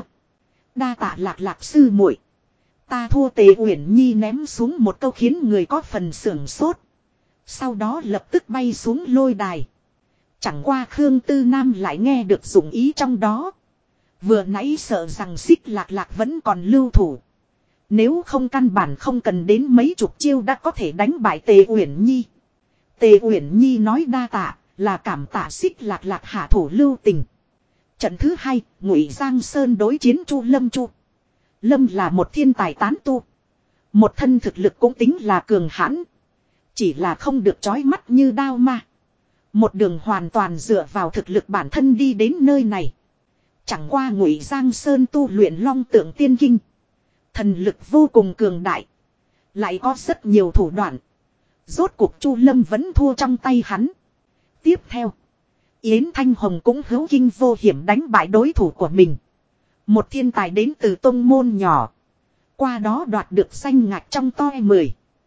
Đa tạ Lạc Lạc sư muội. Ta thua. Tề Uyển Nhi ném xuống một câu khiến người có phần sưởng sốt. Sau đó lập tức bay xuống lôi đài. Chẳng qua Khương Tư Nam lại nghe được dụng ý trong đó. Vừa nãy sợ rằng Xích Lạc Lạc vẫn còn lưu thủ. Nếu không căn bản không cần đến mấy chục chiêu đã có thể đánh bại Tề Uyển Nhi. Tề Uyển Nhi nói đa tạ, là cảm tạ Xích Lạc Lạc hạ thủ lưu tình. Trận thứ hai, Ngụy Giang Sơn đối chiến Chu Lâm. Chu Lâm là một thiên tài tán tu. Một thân thực lực cũng tính là cường hãn. Chỉ là không được chói mắt như đao ma. Một đường hoàn toàn dựa vào thực lực bản thân đi đến nơi này. Chẳng qua Ngụy Giang Sơn tu luyện Long Tượng Tiên Kinh. Thần lực vô cùng cường đại. Lại có rất nhiều thủ đoạn. Rốt cuộc Chu Lâm vẫn thua trong tay hắn. Tiếp theo, Yến Thanh Hồng cũng hữu kinh vô hiểm đánh bại đối thủ của mình. Một thiên tài đến từ tông môn nhỏ. Qua đó đoạt được danh ngạch trong top 10.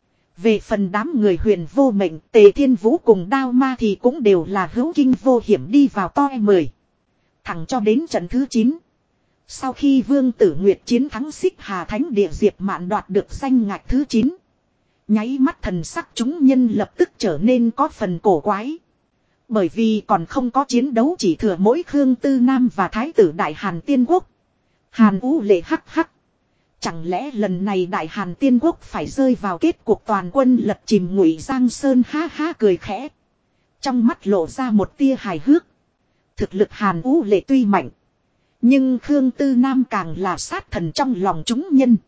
Về phần đám người Huyền Vô Mệnh, Tề Thiên Vũ cùng Đao Ma thì cũng đều là hữu kinh vô hiểm đi vào top 10. Thẳng cho đến trận thứ 9. Sau khi Vương Tử Nguyệt chiến thắng Xích Hà Thánh Địa Diệp Mạn đoạt được danh ngạch thứ 9. Nháy mắt thần sắc chúng nhân lập tức trở nên có phần cổ quái. Bởi vì còn không có chiến đấu, chỉ thừa mỗi Khương Tư Nam và Thái tử Đại Hàn Tiên Quốc. Hàn Vũ Lệ hắc hắc. Chẳng lẽ lần này Đại Hàn Tiên Quốc phải rơi vào kết cuộc toàn quân lật chìm? Ngụy Giang Sơn ha ha cười khẽ. Trong mắt lộ ra một tia hài hước. Thực lực Hàn Vũ Lệ tuy mạnh. Nhưng Khương Tư Nam càng là sát thần trong lòng chúng nhân.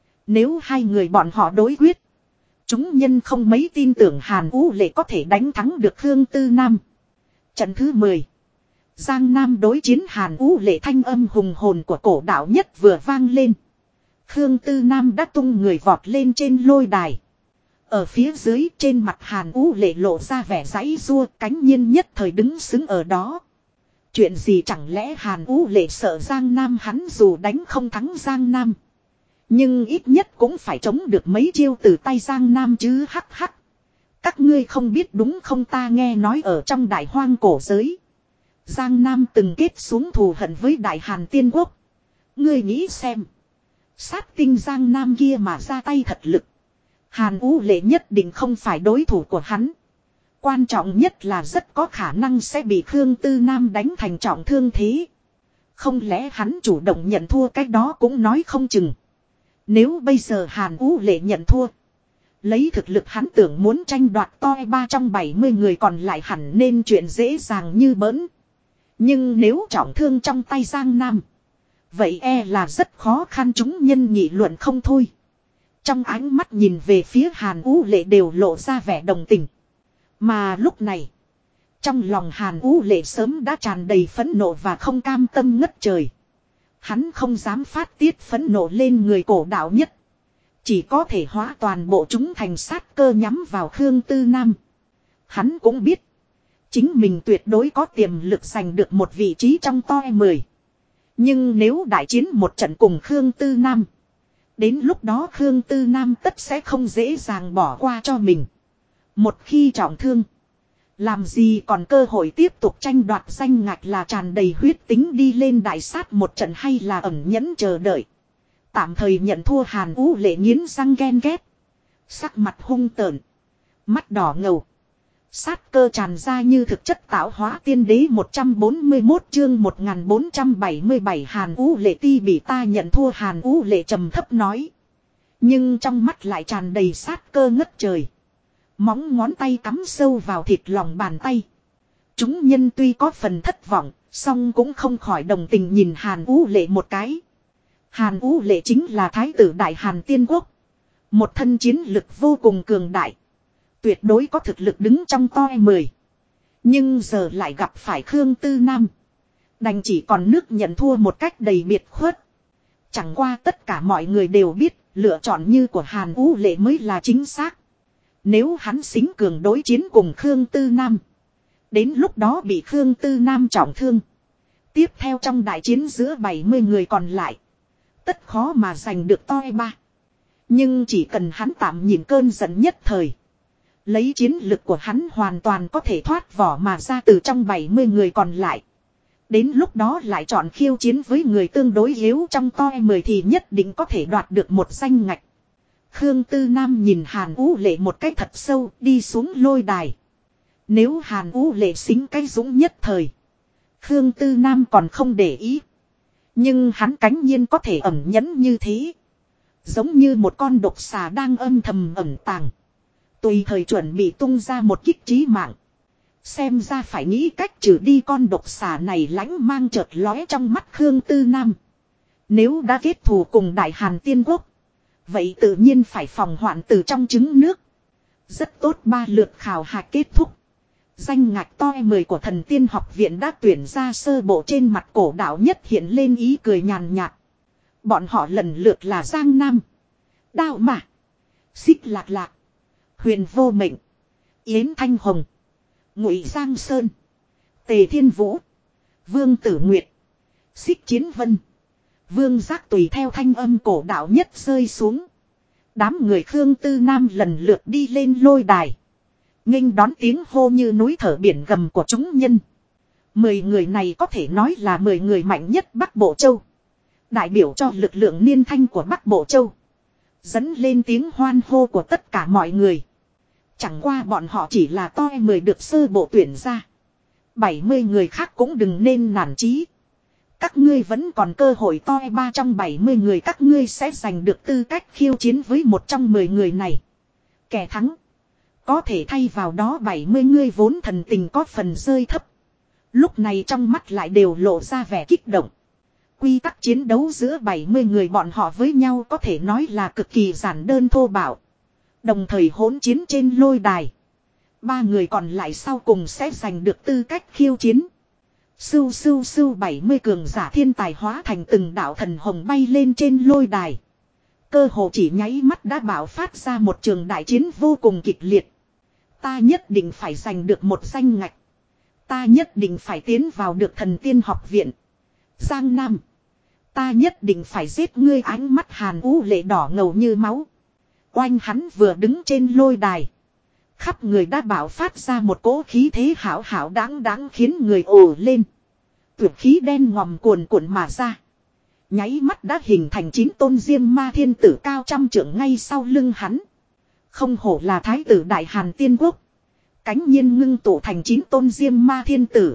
Nếu hai người bọn họ đối quyết. Chúng nhân không mấy tin tưởng Hàn Vũ Lệ có thể đánh thắng được Khương Tư Nam. Trận thứ 10. Giang Nam đối chiến Hàn Vũ Lệ thanh âm hùng hồn của cổ đạo nhất vừa vang lên. Khương Tư Nam đã tung người vọt lên trên lôi đài. Ở phía dưới trên mặt Hàn Vũ Lệ lộ ra vẻ giãy giụa, cánh nhiên nhất thời đứng sững ở đó. Chuyện gì chẳng lẽ Hàn Vũ Lệ sợ Giang Nam, hắn dù đánh không thắng Giang Nam, nhưng ít nhất cũng phải chống được mấy chiêu từ tay Giang Nam chứ, hắc hắc. Các ngươi không biết đúng không, ta nghe nói ở trong đại hoang cổ giới, Giang Nam từng kết xuống thù hận với Đại Hàn Tiên Quốc. Ngươi nghĩ xem, sát tinh Giang Nam kia mà ra tay thật lực, Hàn Vũ Lệ nhất định không phải đối thủ của hắn. Quan trọng nhất là rất có khả năng sẽ bị Khương Tư Nam đánh thành trọng thương thế. Không lẽ hắn chủ động nhận thua, cái đó cũng nói không chừng. Nếu bây giờ Hàn Vũ Lệ nhận thua, lấy thực lực hắn tưởng muốn tranh đoạt toi 3 trong 70 người còn lại hẳn nên chuyện dễ dàng như bỡn. Nhưng nếu trọng thương trong tay Giang Nam, vậy e là rất khó khăn, chúng nhân nghị luận không thôi. Trong ánh mắt nhìn về phía Hàn Vũ Lệ đều lộ ra vẻ đồng tình. Mà lúc này, trong lòng Hàn Vũ Lệ sớm đã tràn đầy phẫn nộ và không cam tâm ngất trời. Hắn không dám phát tiết phẫn nộ lên người cổ đạo nhất, chỉ có thể hóa toàn bộ chúng thành sát cơ nhắm vào Khương Tư Nam. Hắn cũng biết, chính mình tuyệt đối có tiềm lực giành được một vị trí trong top 10. Nhưng nếu đại chiến một trận cùng Khương Tư Nam, đến lúc đó Khương Tư Nam tất sẽ không dễ dàng bỏ qua cho mình. Một khi trọng thương, làm gì còn cơ hội tiếp tục tranh đoạt danh ngạch, là tràn đầy huyết tính đi lên đại sát một trận hay là ẩn nhẫn chờ đợi. Tạm thời nhận thua Hàn Vũ Lệ nghiến răng ghen ghét, sắc mặt hung tợn, mắt đỏ ngầu, sát cơ tràn ra như thực chất tạo hóa tiên đế. 141 chương 1477 Hàn Vũ Lệ ti bị ta nhận thua, Hàn Vũ Lệ trầm thấp nói. Nhưng trong mắt lại tràn đầy sát cơ ngất trời. Móng ngón tay cắm sâu vào thịt lòng bàn tay. Chúng nhân tuy có phần thất vọng, song cũng không khỏi đồng tình nhìn Hàn Vũ Lệ một cái. Hàn Vũ Lệ chính là thái tử Đại Hàn Tiên Quốc, một thân chiến lực vô cùng cường đại, tuyệt đối có thực lực đứng trong top 10. Nhưng giờ lại gặp phải Khương Tư Nam, đành chỉ còn nước nhận thua một cách đầy biệt khuất. Chẳng qua tất cả mọi người đều biết, lựa chọn như của Hàn Vũ Lệ mới là chính xác. Nếu hắn xính cường đối chiến cùng Khương Tư Nam, đến lúc đó bị Khương Tư Nam trọng thương, tiếp theo trong đại chiến giữa 70 người còn lại, tất khó mà giành được toi 3. Nhưng chỉ cần hắn tạm nhìn cơn giận nhất thời, lấy chiến lực của hắn hoàn toàn có thể thoát vỏ mà ra từ trong 70 người còn lại. Đến lúc đó lại chọn khiêu chiến với người tương đối yếu trong top 10 thì nhất định có thể đoạt được một danh ngạch. Khương Tư Nam nhìn Hàn Vũ Lệ một cách thật sâu, đi xuống lôi đài. Nếu Hàn Vũ Lệ xính cái dũng nhất thời, Khương Tư Nam còn không để ý. Nhưng hắn cánh nhiên có thể ẩn nhẫn như thế, giống như một con độc xà đang âm thầm ẩn tàng, tùy thời chuẩn bị tung ra một kích chí mạng. Xem ra phải nghĩ cách trừ đi con độc xà này, lãnh mang chợt lóe trong mắt Khương Tư Nam. Nếu đã kết thù cùng Đại Hàn Tiên Quốc, vậy tự nhiên phải phòng hoạn từ trong trứng nước. Rất tốt, 3 lượt khảo hạch kết thúc. Danh ngạch toi 10 của Thần Tiên Học Viện đã tuyển ra sơ bộ, trên mặt cổ đạo nhất hiện lên ý cười nhàn nhạt. Bọn họ lần lượt là Giang Nam, Đao Mã, Xích Lạc Lạc, Huyền Vô Mệnh, Yến Thanh Hồng, Ngụy Giang Sơn, Tề Thiên Vũ, Vương Tử Nguyệt, Xích Chiến Vân, Vương Giác. Tùy theo thanh âm cổ đạo nhất rơi xuống, đám người Khương Tư Nam lần lượt đi lên lôi đài, nghênh đón tiếng hô như núi thở biển gầm của chúng nhân. 10 người này có thể nói là 10 người mạnh nhất Bắc Bộ Châu, đại biểu cho lực lượng niên thanh của Bắc Bộ Châu, dẫn lên tiếng hoan hô của tất cả mọi người. Chẳng qua bọn họ chỉ là toi 10 được sơ bộ tuyển ra, 70 người khác cũng đừng nên nản chí. Các ngươi vẫn còn cơ hội toi 3 trong 70 người, các ngươi sẽ giành được tư cách khiêu chiến với một trong 10 người này. Kẻ thắng có thể thay vào đó 70 người vốn thần tình có phần rơi thấp, lúc này trong mắt lại đều lộ ra vẻ kích động. Quy tắc chiến đấu giữa 70 người bọn họ với nhau có thể nói là cực kỳ giản đơn thô bạo, đồng thời hỗn chiến trên lôi đài. 3 người còn lại sau cùng sẽ giành được tư cách khiêu chiến. Sưu sưu sưu 70 cường giả thiên tài hóa thành từng đạo thần hồng bay lên trên lôi đài. Cơ hồ chỉ nháy mắt đã bạo phát ra một trường đại chiến vô cùng kịch liệt. Ta nhất định phải giành được một danh ngạch. Ta nhất định phải tiến vào được thần tiên học viện. Giang Nam. Ta nhất định phải giết ngươi. Ánh mắt Hàn Vũ Lệ đỏ ngầu như máu. Oanh hắn vừa đứng trên lôi đài. Khắp người đã bạo phát ra một cỗ khí thế hảo hảo đáng đáng khiến người ồ lên. Tuyệt khí đen ngòm cuồn cuộn mà ra. Nháy mắt đã hình thành 9 tôn diêm ma thiên tử cao trăm trượng ngay sau lưng hắn. Không hổ là thái tử Đại Hàn Tiên Quốc. Cánh nhiên ngưng tụ thành 9 tôn diêm ma thiên tử.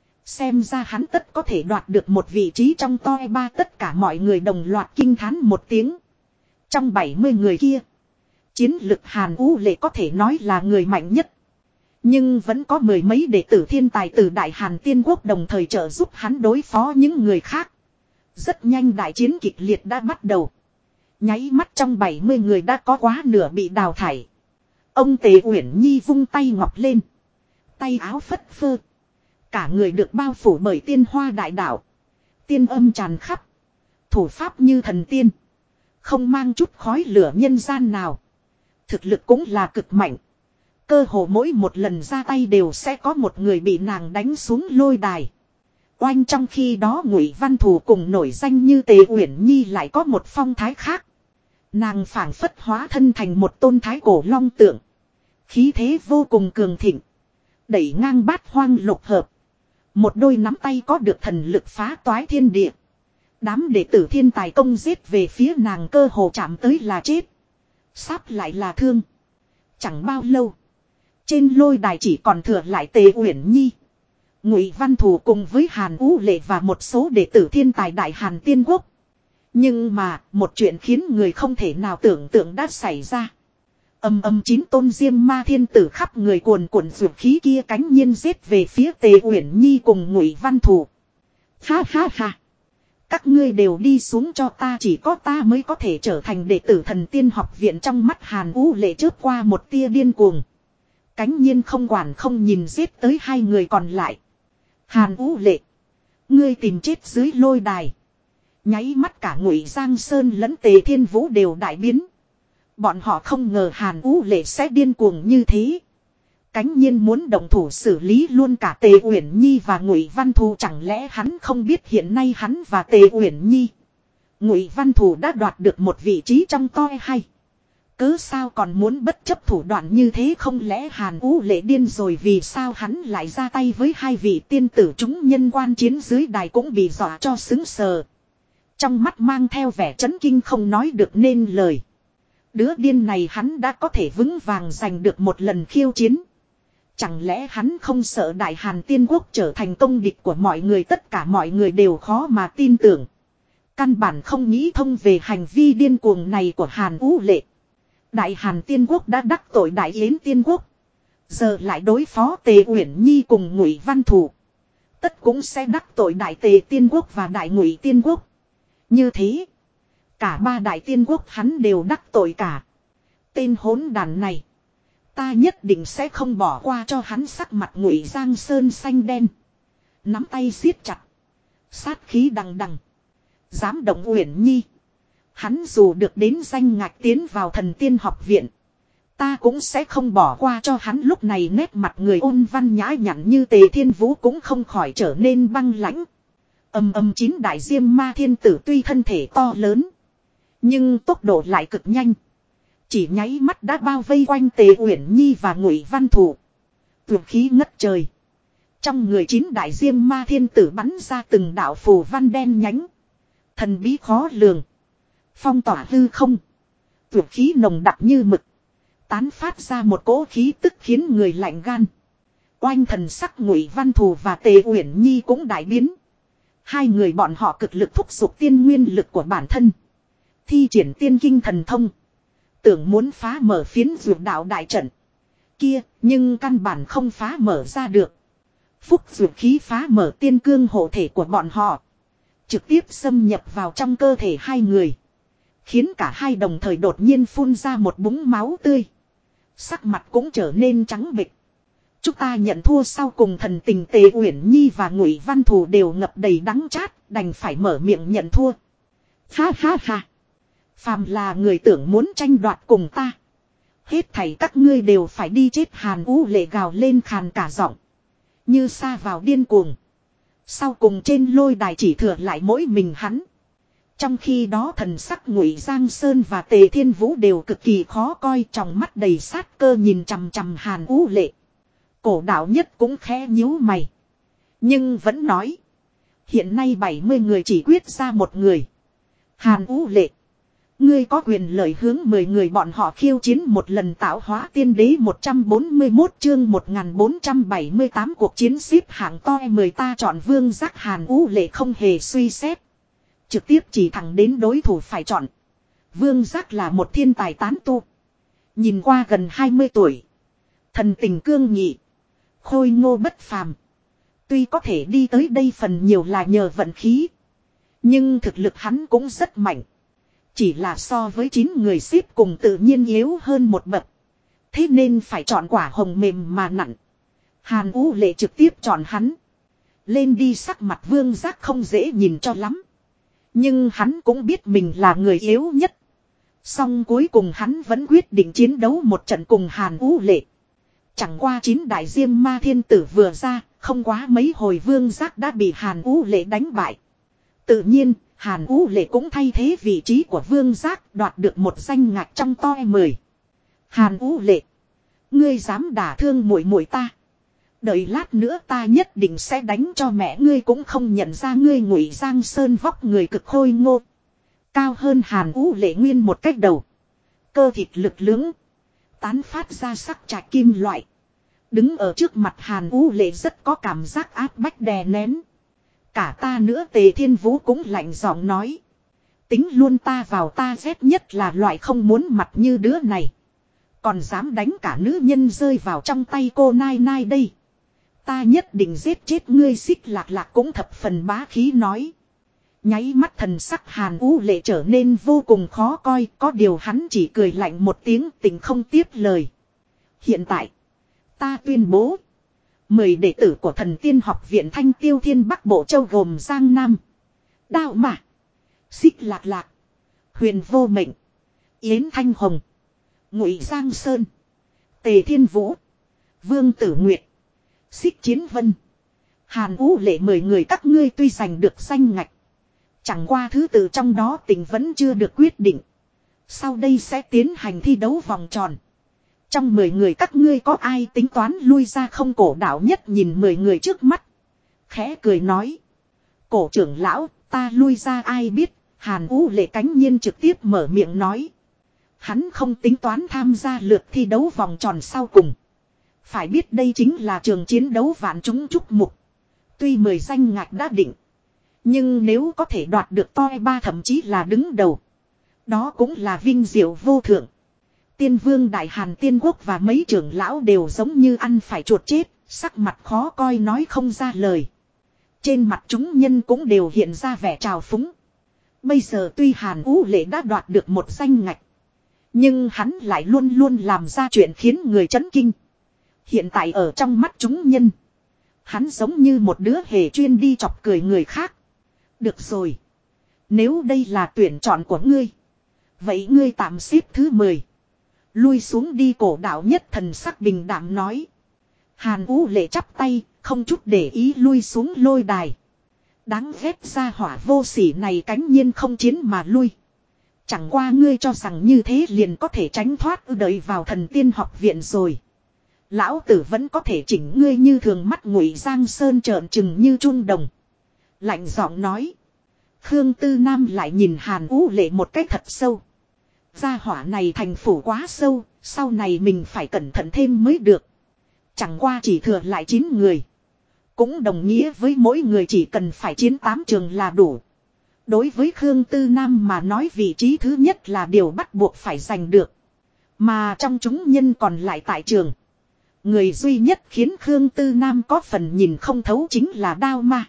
Xem ra hắn tất có thể đoạt được một vị trí trong toi ba. Tất cả mọi người đồng loạt kinh thán một tiếng. Trong 70 người kia, chiến lực Hàn Vũ Lệ có thể nói là người mạnh nhất. Nhưng vẫn có mười mấy đệ tử thiên tài từ Đại Hàn Tiên Quốc đồng thời trợ giúp hắn đối phó những người khác. Rất nhanh đại chiến kịch liệt đã bắt đầu. Nháy mắt trong 70 người đã có quá nửa bị đào thải. Ông Tề Uyển Nhi vung tay ngọc lên. Tay áo phất phơ. Cả người được bao phủ bởi tiên hoa đại đạo. Tiên âm tràn khắp. Thủ pháp như thần tiên. Không mang chút khói lửa nhân gian nào. Thực lực cũng là cực mạnh. Cơ hồ mỗi một lần ra tay đều sẽ có một người bị nàng đánh xuống lôi đài. Oanh trong khi đó Ngụy Văn Thù cùng nổi danh như Tề Uyển Nhi lại có một phong thái khác. Nàng phảng phất hóa thân thành một tôn thái cổ long tượng. Khí thế vô cùng cường thịnh. Đẩy ngang bát hoang lục hợp. Một đôi nắm tay có được thần lực phá toái thiên địa. Đám đệ tử thiên tài công giết về phía nàng cơ hồ chạm tới là chết. Sắp lại là thương. Chẳng bao lâu. Trên lôi đài chỉ còn thừa lại Tề Uyển Nhi, Ngụy Văn Thù cùng với Hàn Vũ Lệ và một số đệ tử thiên tài Đại Hàn Tiên Quốc. Nhưng mà một chuyện khiến người không thể nào tưởng tượng đã xảy ra. Âm âm 9 tôn diêm ma thiên tử khắp người cuồn cuộn dược khí kia cánh nhiên giết về phía Tề Uyển Nhi cùng Ngụy Văn Thù. Ha ha ha. Các ngươi đều đi xuống cho ta, chỉ có ta mới có thể trở thành đệ tử thần tiên học viện. Trong mắt Hàn Vũ Lệ chớp qua một tia điên cuồng. Cánh nhiên không quản không nhìn giết tới hai người còn lại. Hàn Vũ Lệ, ngươi tìm chết dưới lôi đài. Nháy mắt cả Ngụy Giang Sơn lẫn Tề Thiên Vũ đều đại biến. Bọn họ không ngờ Hàn Vũ Lệ sẽ điên cuồng như thế. Cánh nhiên muốn động thủ xử lý luôn cả Tề Uyển Nhi và Ngụy Văn Thù. Chẳng lẽ hắn không biết hiện nay hắn và Tề Uyển Nhi, Ngụy Văn Thù đã đoạt được một vị trí trong toi hay? Cớ sao còn muốn bất chấp thủ đoạn như thế? Không lẽ Hàn Vũ Lệ điên rồi? Vì sao hắn lại ra tay với hai vị tiên tử? Chúng nhân quan chiến dưới đài cũng bị dọa cho sững sờ. Trong mắt mang theo vẻ chấn kinh không nói được nên lời. Đứa điên này hắn đã có thể vững vàng giành được một lần khiêu chiến. Chẳng lẽ hắn không sợ Đại Hàn Tiên Quốc trở thành công địch của mọi người? Tất cả mọi người đều khó mà tin tưởng. Căn bản không nghĩ thông về hành vi điên cuồng này của Hàn Vũ Lệ. Đại Hàn Tiên Quốc đã đắc tội Đại Yến Tiên Quốc. Giờ lại đối phó Tề Uyển Nhi cùng Ngụy Văn Thù. Tất cũng sẽ đắc tội Đại Tề Tiên Quốc và Đại Ngụy Tiên Quốc. Như thế, cả ba Đại Tiên Quốc hắn đều đắc tội cả. Tên hỗn đàn này, ta nhất định sẽ không bỏ qua cho hắn. Sắc mặt Ngụy Giang Sơn xanh đen, nắm tay siết chặt, sát khí đằng đằng. Dám động Uyển Nhi, hắn dù được đến danh ngạch tiến vào thần tiên học viện, ta cũng sẽ không bỏ qua cho hắn. Lúc này nét mặt người ôn văn nhã nhặn như Tề Thiên Vũ cũng không khỏi trở nên băng lãnh. Âm âm 9 đại diêm ma thiên tử tuy thân thể to lớn, nhưng tốc độ lại cực nhanh. Chỉ nháy mắt đã bao vây quanh Tề Uyển Nhi và Ngụy Văn Thù. Tuyệt khí ngất trời. Trong người 9 đại diêm ma thiên tử bắn ra từng đạo phù văn đen nhánh, thần bí khó lường, phong tỏa hư không. Tuyệt khí nồng đặc như mực, tán phát ra một cỗ khí tức khiến người lạnh gan. Oanh thần sắc Ngụy Văn Thù và Tề Uyển Nhi cũng đại biến. Hai người bọn họ cực lực thúc giục tiên nguyên lực của bản thân, thi triển tiên kinh thần thông, tưởng muốn phá mở phiến dược đạo đại trận kia, nhưng căn bản không phá mở ra được. Phúc dược khí phá mở tiên cương hộ thể của bọn họ, trực tiếp xâm nhập vào trong cơ thể hai người, khiến cả hai đồng thời đột nhiên phun ra một búng máu tươi. Sắc mặt cũng trở nên trắng bệch. Chúng ta nhận thua sau cùng thần tình Tề Uyển Nhi và Ngụy Văn Thù đều ngập đầy đắng chát, đành phải mở miệng nhận thua. Ha ha ha. Phàm là người tưởng muốn tranh đoạt cùng ta. Hết thảy các ngươi đều phải đi chết. Hàn Vũ Lệ gào lên khàn cả giọng. Như sa vào điên cuồng. Sau cùng trên lôi đài chỉ thừa lại mỗi mình hắn. Trong khi đó thần sắc Ngụy Giang Sơn và Tề Thiên Vũ đều cực kỳ khó coi, trong mắt đầy sát cơ nhìn chằm chằm Hàn Vũ Lệ. Cổ đạo nhất cũng khẽ nhíu mày. Nhưng vẫn nói. Hiện nay 70 người chỉ quyết ra một người. Hàn Vũ Lệ. Ngươi có quyền lợi hướng 10 người bọn họ khiêu chiến một lần. Tạo hóa tiên đế 141 chương 1478 cuộc chiến xếp hạng to 10 ta chọn Vương Giác. Hàn Vũ Lệ không hề suy xét. Trực tiếp chỉ thẳng đến đối thủ phải chọn. Vương Giác là một thiên tài tán tu. Nhìn qua gần 20 tuổi. Thần tình cương nghị. Khôi ngô bất phàm. Tuy có thể đi tới đây phần nhiều là nhờ vận khí. Nhưng thực lực hắn cũng rất mạnh. Chỉ là so với 9 người xếp cùng tự nhiên yếu hơn một bậc. Thế nên phải chọn quả hồng mềm mà nặng. Hàn Vũ Lệ trực tiếp chọn hắn. Lên đi sắc mặt Vương Giác không dễ nhìn cho lắm. Nhưng hắn cũng biết mình là người yếu nhất. Song cuối cùng hắn vẫn quyết định chiến đấu một trận cùng Hàn Vũ Lệ. Chẳng qua 9 đại diêm ma thiên tử vừa ra, không quá mấy hồi Vương Giác đã bị Hàn Vũ Lệ đánh bại. Tự nhiên, Hàn Vũ Lệ cũng thay thế vị trí của Vương Giác, đoạt được một danh ngạch trong to 10. Hàn Vũ Lệ, ngươi dám đả thương muội muội ta. Đợi lát nữa ta nhất định sẽ đánh cho mẹ ngươi cũng không nhận ra ngươi. Ngụy Giang Sơn vóc người cực khôi ngô. Cao hơn Hàn Vũ Lệ nguyên một cách đầu. Cơ thịt lực lưỡng. Tán phát ra sắc trạch kim loại. Đứng ở trước mặt Hàn Vũ Lệ rất có cảm giác áp bách đè nén. Cả ta nữa. Tề Thiên Vũ cũng lạnh giọng nói. Tính luôn ta vào ta ghét nhất là loại không muốn mặt như đứa này. Còn dám đánh cả nữ nhân rơi vào trong tay cô Nai Nai đây. Ta nhất định giết chết ngươi. Xích Lạc Lạc cũng thập phần bá khí nói. Nháy mắt thần sắc Hàn Vũ Lệ trở nên vô cùng khó coi. Có điều hắn chỉ cười lạnh một tiếng, tình không tiếp lời. Hiện tại ta tuyên bố 10 đệ tử của Thần Tiên Học viện Thanh Tiêu Thiên Bắc Bộ Châu gồm Giang Nam, Đao Mã, Xích Lạc Lạc, Huyền Vô Mệnh, Yến Thanh Hồng, Ngụy Giang Sơn, Tề Thiên Vũ, Vương Tử Nguyệt, Xích Chiến Vân, Hàn Vũ Lệ 10 người các ngươi tuy giành được danh ngạch. Chẳng qua thứ tự trong đó tình vẫn chưa được quyết định. Sau đây sẽ tiến hành thi đấu vòng tròn. Trong 10 người các ngươi có ai tính toán lui ra không? Cổ đạo nhất nhìn 10 người trước mắt. Khẽ cười nói. Cổ trưởng lão, ta lui ra ai biết. Hàn Vũ Lệ cánh nhiên trực tiếp mở miệng nói. Hắn không tính toán tham gia lượt thi đấu vòng tròn sau cùng. Phải biết đây chính là trường chiến đấu vạn chúng chúc mục. Tuy 10 danh ngạch đã định. Nhưng nếu có thể đoạt được toi 3 thậm chí là đứng đầu. Đó cũng là vinh diệu vô thượng. Tiên Vương Đại Hàn Tiên Quốc và mấy trưởng lão đều giống như ăn phải chuột chết. Sắc mặt khó coi nói không ra lời. Trên mặt chúng nhân cũng đều hiện ra vẻ trào phúng. Bây giờ tuy Hàn Vũ Lệ đã đoạt được một danh ngạch. Nhưng hắn lại luôn luôn làm ra chuyện khiến người chấn kinh. Hiện tại ở trong mắt chúng nhân. Hắn giống như một đứa hề chuyên đi chọc cười người khác. Được rồi. Nếu đây là tuyển chọn của ngươi. Vậy ngươi tạm xếp thứ 10. Lui xuống đi. Cổ đạo nhất thần sắc bình đạm nói. Hàn Vũ Lệ chắp tay. Không chút để ý lui xuống lôi đài. Đáng ghét ra hỏa vô sỉ này cánh nhiên không chiến mà lui. Chẳng qua ngươi cho rằng như thế liền có thể tránh thoát đợi vào Thần Tiên Học viện rồi. Lão tử vẫn có thể chỉnh ngươi như thường. Mắt Ngụy Giang Sơn trợn trừng như trung đồng. Lạnh giọng nói. Khương Tư Nam lại nhìn Hàn Vũ Lệ một cách thật sâu. Gia hỏa này thành phủ quá sâu. Sau này mình phải cẩn thận thêm mới được. Chẳng qua chỉ thừa lại 9 người. Cũng đồng nghĩa với mỗi người chỉ cần phải chiến 8 trường là đủ. Đối với Khương Tư Nam mà nói vị trí thứ nhất là điều bắt buộc phải giành được. Mà trong chúng nhân còn lại tại trường. Người duy nhất khiến Khương Tư Nam có phần nhìn không thấu chính là Đao Ma.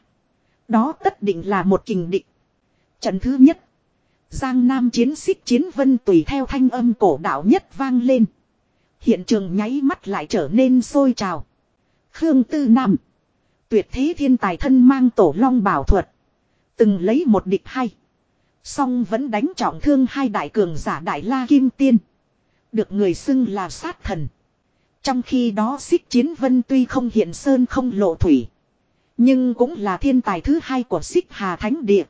Đó tất định là một kình địch. Trận thứ nhất. Giang Nam chiến Xích Chiến Vân tùy theo thanh âm cổ đạo nhất vang lên. Hiện trường nháy mắt lại trở nên sôi trào. Khương Tư Nam. Tuyệt thế thiên tài thân mang tổ long bảo thuật. Từng lấy một địch hai. Song vẫn đánh trọng thương hai đại cường giả Đại La Kim Tiên. Được người xưng là sát thần. Trong khi đó Xích Chiến Vân tuy không hiện sơn không lộ thủy. Nhưng cũng là thiên tài thứ hai của Xích Hà Thánh Địa.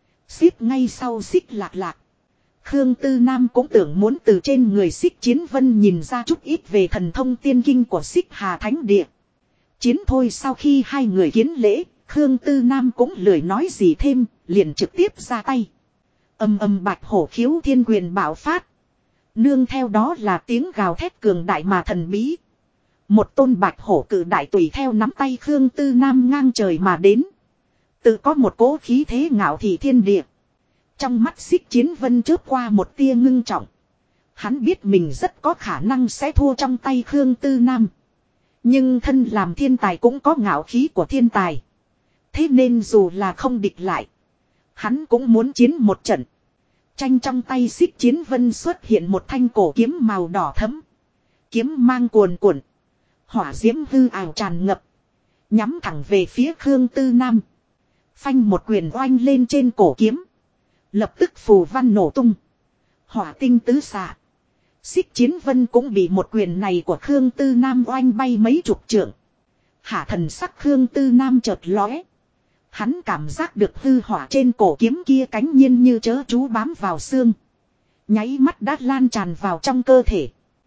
Xếp ngay sau Xích Lạc Lạc. Khương Tư Nam cũng tưởng muốn từ trên người Xích Chiến Vân nhìn ra chút ít về thần thông tiên kinh của Xích Hà Thánh Địa. Chiến thôi sau khi hai người kiến lễ, Khương Tư Nam cũng lười nói gì thêm, liền trực tiếp ra tay. Âm âm bạch hổ khiếu thiên quyền bạo phát. Nương theo đó là tiếng gào thét cường đại mà thần bí. Một tôn bạch hổ cự đại tùy theo nắm tay Khương Tư Nam ngang trời mà đến. Tự có một cỗ khí thế ngạo thị thiên địa. Trong mắt Xích Chiến Vân chớp qua một tia ngưng trọng. Hắn biết mình rất có khả năng sẽ thua trong tay Khương Tư Nam. Nhưng thân làm thiên tài cũng có ngạo khí của thiên tài. Thế nên dù là không địch lại, hắn cũng muốn chiến một trận. Tranh trong tay Xích Chiến Vân xuất hiện một thanh cổ kiếm màu đỏ thẫm. Kiếm mang cuồn cuộn. Hỏa diễm hư ảo tràn ngập. Nhắm thẳng về phía Khương Tư Nam. Phanh một quyền oanh lên trên cổ kiếm. Lập tức phù văn nổ tung. Hỏa tinh tứ xạ. Xích Chiến Vân cũng bị một quyền này của Khương Tư Nam oanh bay mấy chục trượng. Hạ thần sắc Khương Tư Nam chợt lóe. Hắn cảm giác được hư hỏa trên cổ kiếm kia cánh nhiên như chớ chú bám vào xương. Nháy mắt đã lan tràn vào trong cơ thể.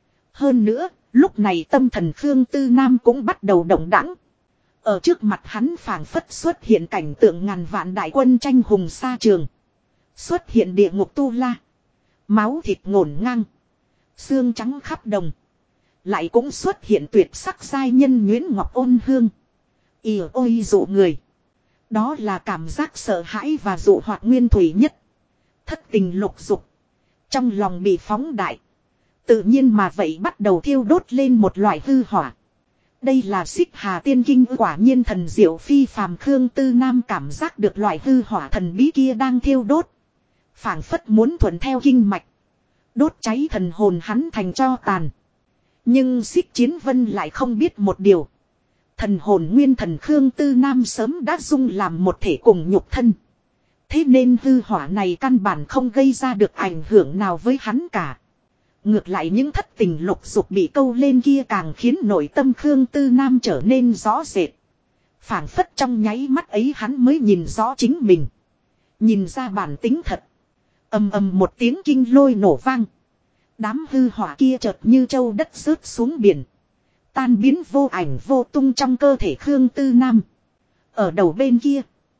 Hơn nữa, lúc này tâm thần Khương Tư Nam cũng bắt đầu động đãng. Ở trước mặt hắn phảng phất xuất hiện cảnh tượng ngàn vạn đại quân tranh hùng sa trường. Xuất hiện địa ngục tu la. Máu thịt ngổn ngang. Xương trắng khắp đồng. Lại cũng xuất hiện tuyệt sắc giai nhân Nguyễn Ngọc ôn hương. Ỉa ôi dụ người. Đó là cảm giác sợ hãi và dụ hoạt nguyên thủy nhất. Thất tình lục dục. Trong lòng bị phóng đại. Tự nhiên mà vậy bắt đầu thiêu đốt lên một loại hư hỏa. Đây là Xích Hà Tiên Kinh quả nhiên thần diệu phi phàm. Khương Tư Nam cảm giác được loại hư hỏa thần bí kia đang thiêu đốt. Phảng phất muốn thuận theo kinh mạch. Đốt cháy thần hồn hắn thành tro tàn. Nhưng Xích Chiến Vân lại không biết một điều. Thần hồn nguyên thần Khương Tư Nam sớm đã dung làm một thể cùng nhục thân. Thế nên hư hỏa này căn bản không gây ra được ảnh hưởng nào với hắn cả. Ngược lại những thất tình lục dục bị câu lên kia càng khiến nội tâm Khương Tư Nam trở nên rõ rệt. Phảng phất trong nháy mắt ấy hắn mới nhìn rõ chính mình. Nhìn ra bản tính thật. Ầm ầm một tiếng kinh lôi nổ vang. Đám hư hỏa kia chợt như châu đất rớt xuống biển. Tan biến vô ảnh vô tung trong cơ thể Khương Tư Nam. Ở đầu bên kia.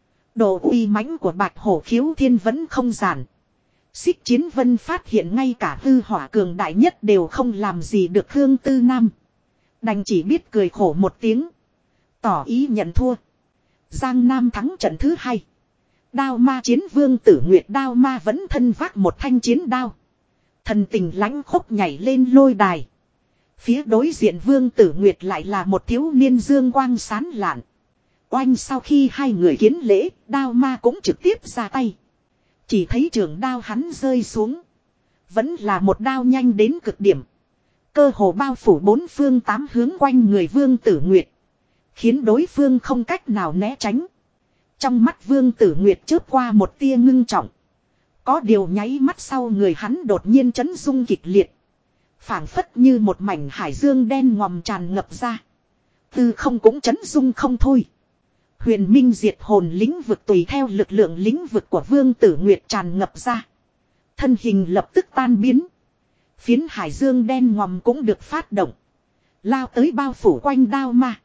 Độ uy mãnh của bạch hổ khiếu thiên vẫn không giản. Xích Chiến Vân phát hiện ngay cả hư hỏa cường đại nhất đều không làm gì được Khương Tư Nam. Đành chỉ biết cười khổ một tiếng. Tỏ ý nhận thua. Giang Nam thắng trận thứ hai. Đao ma chiến vương tử Nguyệt đao ma vẫn thân vác một thanh chiến đao. Thần tình lãnh khốc nhảy lên lôi đài. Phía đối diện vương tử Nguyệt lại là một thiếu niên dương quang sán lạn. Oanh sau khi hai người kiến lễ, đao ma cũng trực tiếp ra tay. Chỉ thấy trường đao hắn rơi xuống. Vẫn là một đao nhanh đến cực điểm. Cơ hồ bao phủ bốn phương tám hướng quanh người vương tử Nguyệt. Khiến đối phương không cách nào né tránh. Trong mắt vương tử Nguyệt chớp qua một tia ngưng trọng. Có điều nháy mắt sau người hắn đột nhiên chấn rung kịch liệt. Phảng phất như một mảnh hải dương đen ngòm tràn ngập ra. Tư không cũng chấn rung không thôi. Huyền minh diệt hồn lĩnh vực tùy theo lực lượng lĩnh vực của vương tử Nguyệt tràn ngập ra. Thân hình lập tức tan biến. Phiến hải dương đen ngòm cũng được phát động. Lao tới bao phủ quanh đao ma.